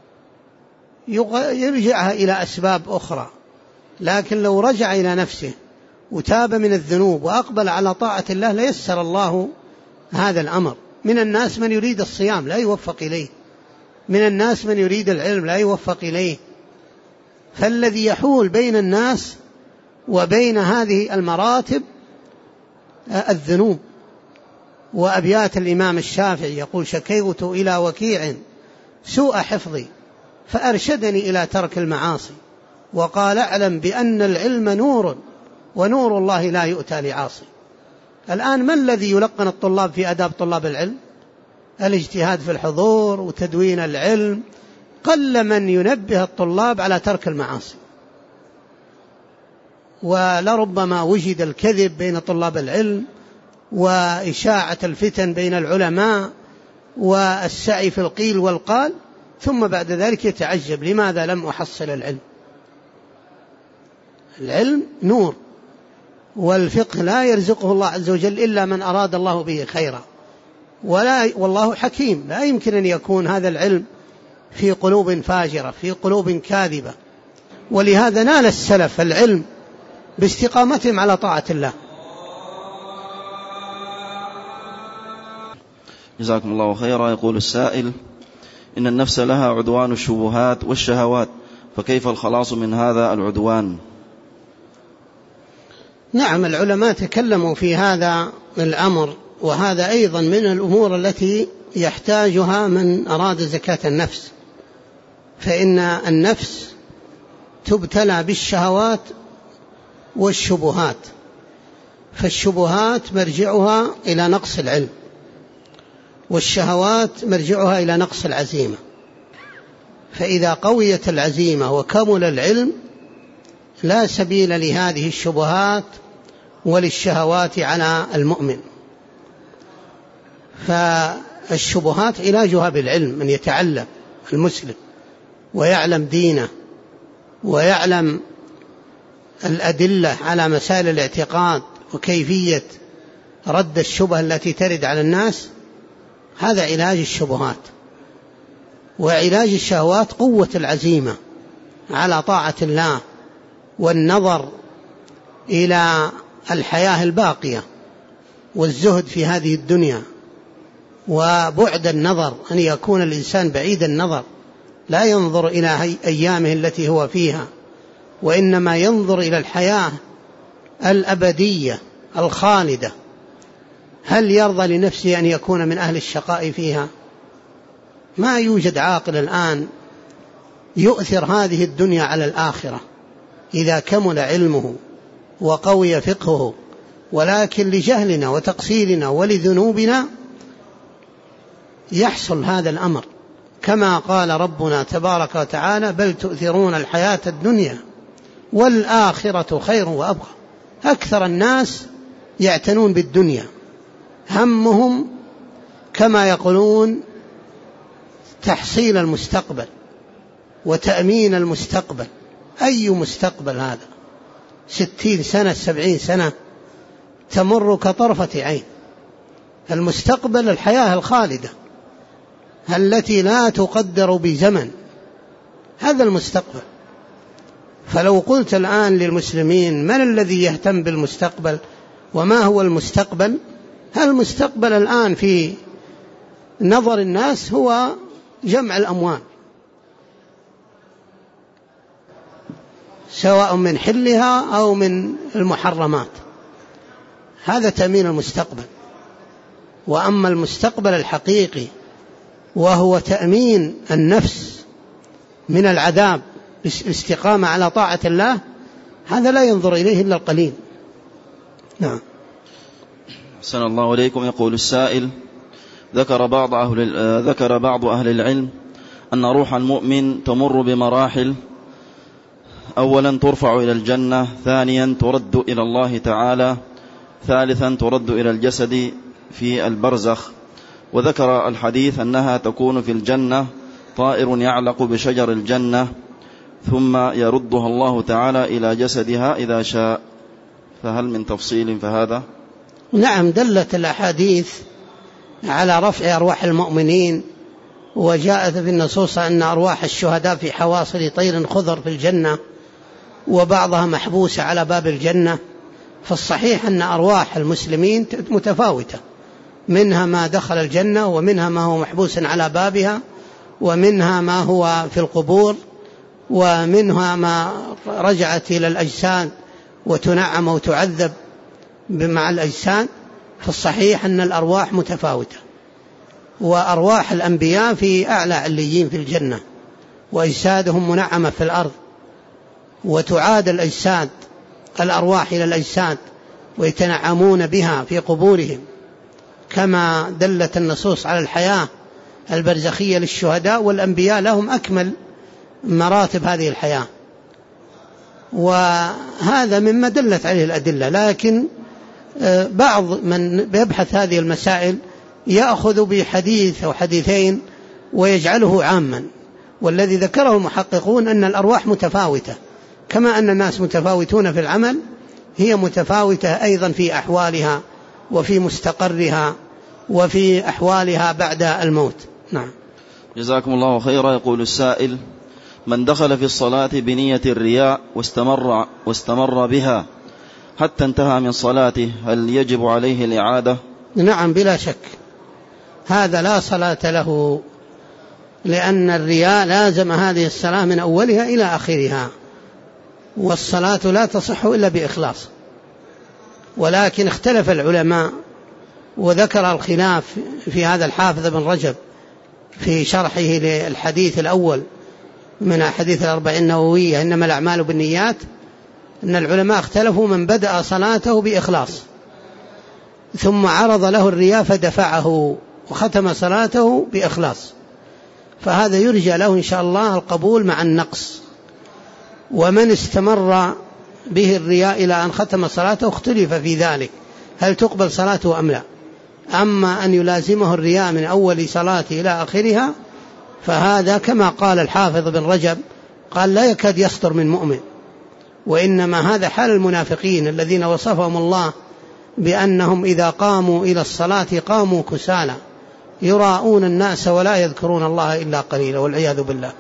يرجعها إلى أسباب أخرى. لكن لو رجع إلى نفسه وتاب من الذنوب وأقبل على طاعة الله ليسر الله هذا الأمر. من الناس من يريد الصيام لا يوفق إليه، من الناس من يريد العلم لا يوفق إليه. فالذي يحول بين الناس وبين هذه المراتب الذنوب. وأبيات الإمام الشافعي يقول: شكيت إلى وكيع سوء حفظي فأرشدني إلى ترك المعاصي، وقال: اعلم بأن العلم نور ونور الله لا يؤتى لعاصي. الآن ما الذي يلقن الطلاب في آداب طلاب العلم؟ الاجتهاد في الحضور وتدوين العلم. قل من ينبه الطلاب على ترك المعاصي. ولربما وجد الكذب بين طلاب العلم وإشاعة الفتن بين العلماء والسعي في القيل والقال، ثم بعد ذلك يتعجب لماذا لم أحصل العلم. العلم نور، والفقه لا يرزقه الله عز وجل إلا من أراد الله به خيرا، ولا والله حكيم، لا يمكن أن يكون هذا العلم في قلوب فاجرة في قلوب كاذبة. ولهذا نال السلف العلم باستقامتهم على طاعة الله. جزاكم الله خيرا. يقول السائل: إن النفس لها عدوان الشبهات والشهوات، فكيف الخلاص من هذا العدوان؟ نعم، العلماء تكلموا في هذا الأمر، وهذا أيضا من الأمور التي يحتاجها من أراد زكاة النفس. فإن النفس تبتلى بالشهوات والشبهات، فالشبهات مرجعها إلى نقص العلم، والشهوات مرجعها إلى نقص العزيمة. فإذا قويت العزيمة وكمل العلم لا سبيل لهذه الشبهات وللشهوات على المؤمن. فالشبهات علاجها بالعلم، من يتعلم المسلم ويعلم دينه ويعلم الأدلة على مسائل الاعتقاد وكيفية رد الشبهة التي ترد على الناس، هذا علاج الشبهات. وعلاج الشهوات قوة العزيمة على طاعة الله والنظر إلى الحياة الباقية والزهد في هذه الدنيا، وبعد النظر، أن يكون الإنسان بعيد النظر، لا ينظر إلى أيامه التي هو فيها، وإنما ينظر إلى الحياة الأبدية الخالدة. هل يرضى لنفسه أن يكون من أهل الشقاء فيها؟ ما يوجد عاقل الآن يؤثر هذه الدنيا على الآخرة إذا كمل علمه وقوي فقهه، ولكن لجهلنا وتقصيرنا ولذنوبنا يحصل هذا الأمر، كما قال ربنا تبارك وتعالى: بل تؤثرون الحياة الدنيا والآخرة خير وأبقى. أكثر الناس يعتنون بالدنيا، همهم كما يقولون تحصيل المستقبل وتأمين المستقبل. أي مستقبل هذا؟ ستين سنة سبعين سنة تمر كطرفة عين. المستقبل الحياة الخالدة التي لا تقدر بزمن، هذا المستقبل. فلو قلت الآن للمسلمين من الذي يهتم بالمستقبل وما هو المستقبل، المستقبل الآن في نظر الناس هو جمع الأموال، سواء من حلها أو من المحرمات، هذا تأمين المستقبل. وأما المستقبل الحقيقي وهو تأمين النفس من العذاب بالاستقامة على طاعة الله، هذا لا ينظر إليه إلا القليل. نعم. أحسن الله إليكم. يقول السائل: ذكر بعض أهل ذكر بعض أهل العلم أن روح المؤمن تمر بمراحل: أولا ترفع إلى الجنة، ثانيا ترد إلى الله تعالى، ثالثا ترد إلى الجسد في البرزخ. وذكر الحديث أنها تكون في الجنة طائر يعلق بشجر الجنة، ثم يردها الله تعالى إلى جسدها إذا شاء. فهل من تفصيل فهذا؟ نعم، دلت الأحاديث على رفع أرواح المؤمنين، وجاءت في النصوص أن أرواح الشهداء في حواصل طير خضر في الجنة، وبعضها محبوسة على باب الجنة. فالصحيح أن أرواح المسلمين متفاوتة، منها ما دخل الجنة، ومنها ما هو محبوس على بابها، ومنها ما هو في القبور، ومنها ما رجعت إلى الأجساد وتنعم وتعذب مع الأجساد. فالصحيح أن الأرواح متفاوتة، وأرواح الأنبياء في أعلى عليين في الجنة، وأجسادهم منعمة في الأرض، وتعاد الأجساد الأرواح إلى الأجساد ويتنعمون بها في قبورهم، كما دلت النصوص على الحياة البرزخية للشهداء. والأنبياء لهم أكمل مراتب هذه الحياة، وهذا مما دلت عليه الأدلة. لكن بعض من يبحث هذه المسائل يأخذ بحديث أو حديثين ويجعله عاما، والذي ذكره المحققون أن الأرواح متفاوتة، كما أن الناس متفاوتون في العمل، هي متفاوتة أيضا في أحوالها وفي مستقرها وفي أحوالها بعد الموت. نعم. جزاكم الله خيرا. يقول السائل: من دخل في الصلاة بنية الرياء واستمر, واستمر بها حتى انتهى من صلاته، هل يجب عليه الإعادة؟ نعم، بلا شك، هذا لا صلاة له، لأن الرياء لازم هذه الصلاة من أولها إلى آخرها، والصلاة لا تصح إلا بإخلاص. ولكن اختلف العلماء، وذكر الخلاف في هذا الحافظ بن رجب في شرحه للحديث الأول من حديث الأربعين النووية إنما الأعمال بالنيات، أن العلماء اختلفوا من بدأ صلاته بإخلاص ثم عرض له الرياء فدفعه وختم صلاته بإخلاص، فهذا يرجى له إن شاء الله القبول مع النقص. ومن استمر به الرياء إلى أن ختم صلاته اختلف في ذلك، هل تقبل صلاته أم لا. أما أن يلازمه الرياء من أول صلاته إلى آخرها فهذا كما قال الحافظ بن رجب قال لا يكاد يصدر من مؤمن، وإنما هذا حال المنافقين الذين وصفهم الله بأنهم إذا قاموا إلى الصلاة قاموا كسالى يراءون الناس ولا يذكرون الله إلا قليلا، والعياذ بالله.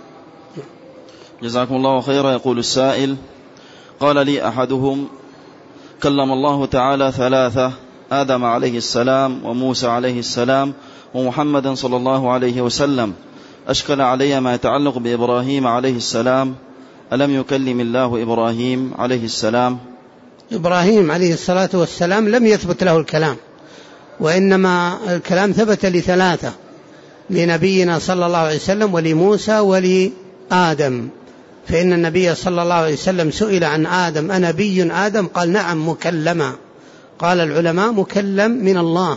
جزاكم الله خيرا. يقول السائل: قال لي أحدهم: كلم الله تعالى ثلاثة، آدم عليه السلام وموسى عليه السلام ومحمد صلى الله عليه وسلم، أشكل علي ما يتعلق بإبراهيم عليه السلام، ألم يكلم الله إبراهيم عليه السلام؟ إبراهيم عليه الصلاة والسلام لم يثبت له الكلام، وإنما الكلام ثبت لثلاثة، لنبينا صلى الله عليه وسلم ولموسى ولآدم. فإن النبي صلى الله عليه وسلم سئل عن آدم: أنبي آدم؟ قال: نعم مكلما. قال العلماء: مكلم من الله.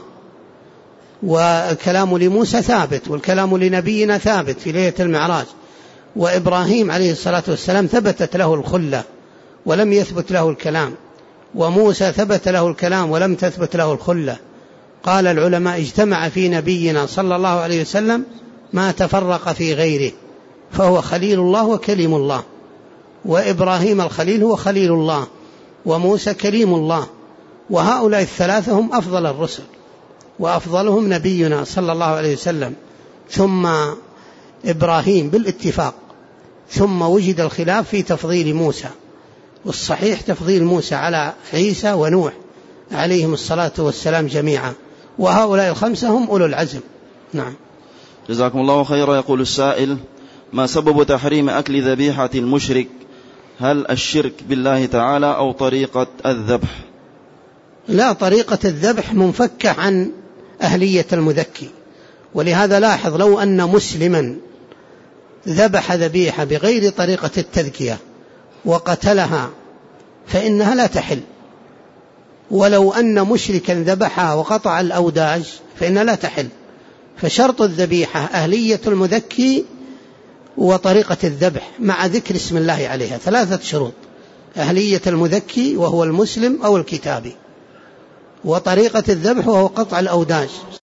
والكلام لموسى ثابت، والكلام لنبينا ثابت في ليلة المعراج. وإبراهيم عليه الصلاة والسلام ثبتت له الخلة ولم يثبت له الكلام، وموسى ثبت له الكلام ولم تثبت له الخلة. قال العلماء: اجتمع في نبينا صلى الله عليه وسلم ما تفرق في غيره، فهو خليل الله وكليم الله. وإبراهيم الخليل هو خليل الله، وموسى كليم الله، وهؤلاء الثلاثة هم أفضل الرسل، وأفضلهم نبينا صلى الله عليه وسلم، ثم إبراهيم بالاتفاق، ثم وجد الخلاف في تفضيل موسى، والصحيح تفضيل موسى على عيسى ونوح عليهم الصلاة والسلام جميعا، وهؤلاء الخمسة هم أولو العزم. نعم. جزاكم الله خيرا. يقول السائل: ما سبب تحريم أكل ذبيحة المشرك؟ هل الشرك بالله تعالى أو طريقة الذبح؟ لا، طريقة الذبح منفكة عن أهلية المذكي. ولهذا لاحظ لو أن مسلما ذبح ذبيحة بغير طريقة التذكية وقتلها فإنها لا تحل، ولو أن مشركا ذبحها وقطع الأوداج فإنها لا تحل. فشرط الذبيحة أهلية المذكي وطريقة الذبح مع ذكر اسم الله عليها، ثلاثة شروط: أهلية المذكي وهو المسلم أو الكتابي، وطريقة الذبح وهو قطع الأوداج.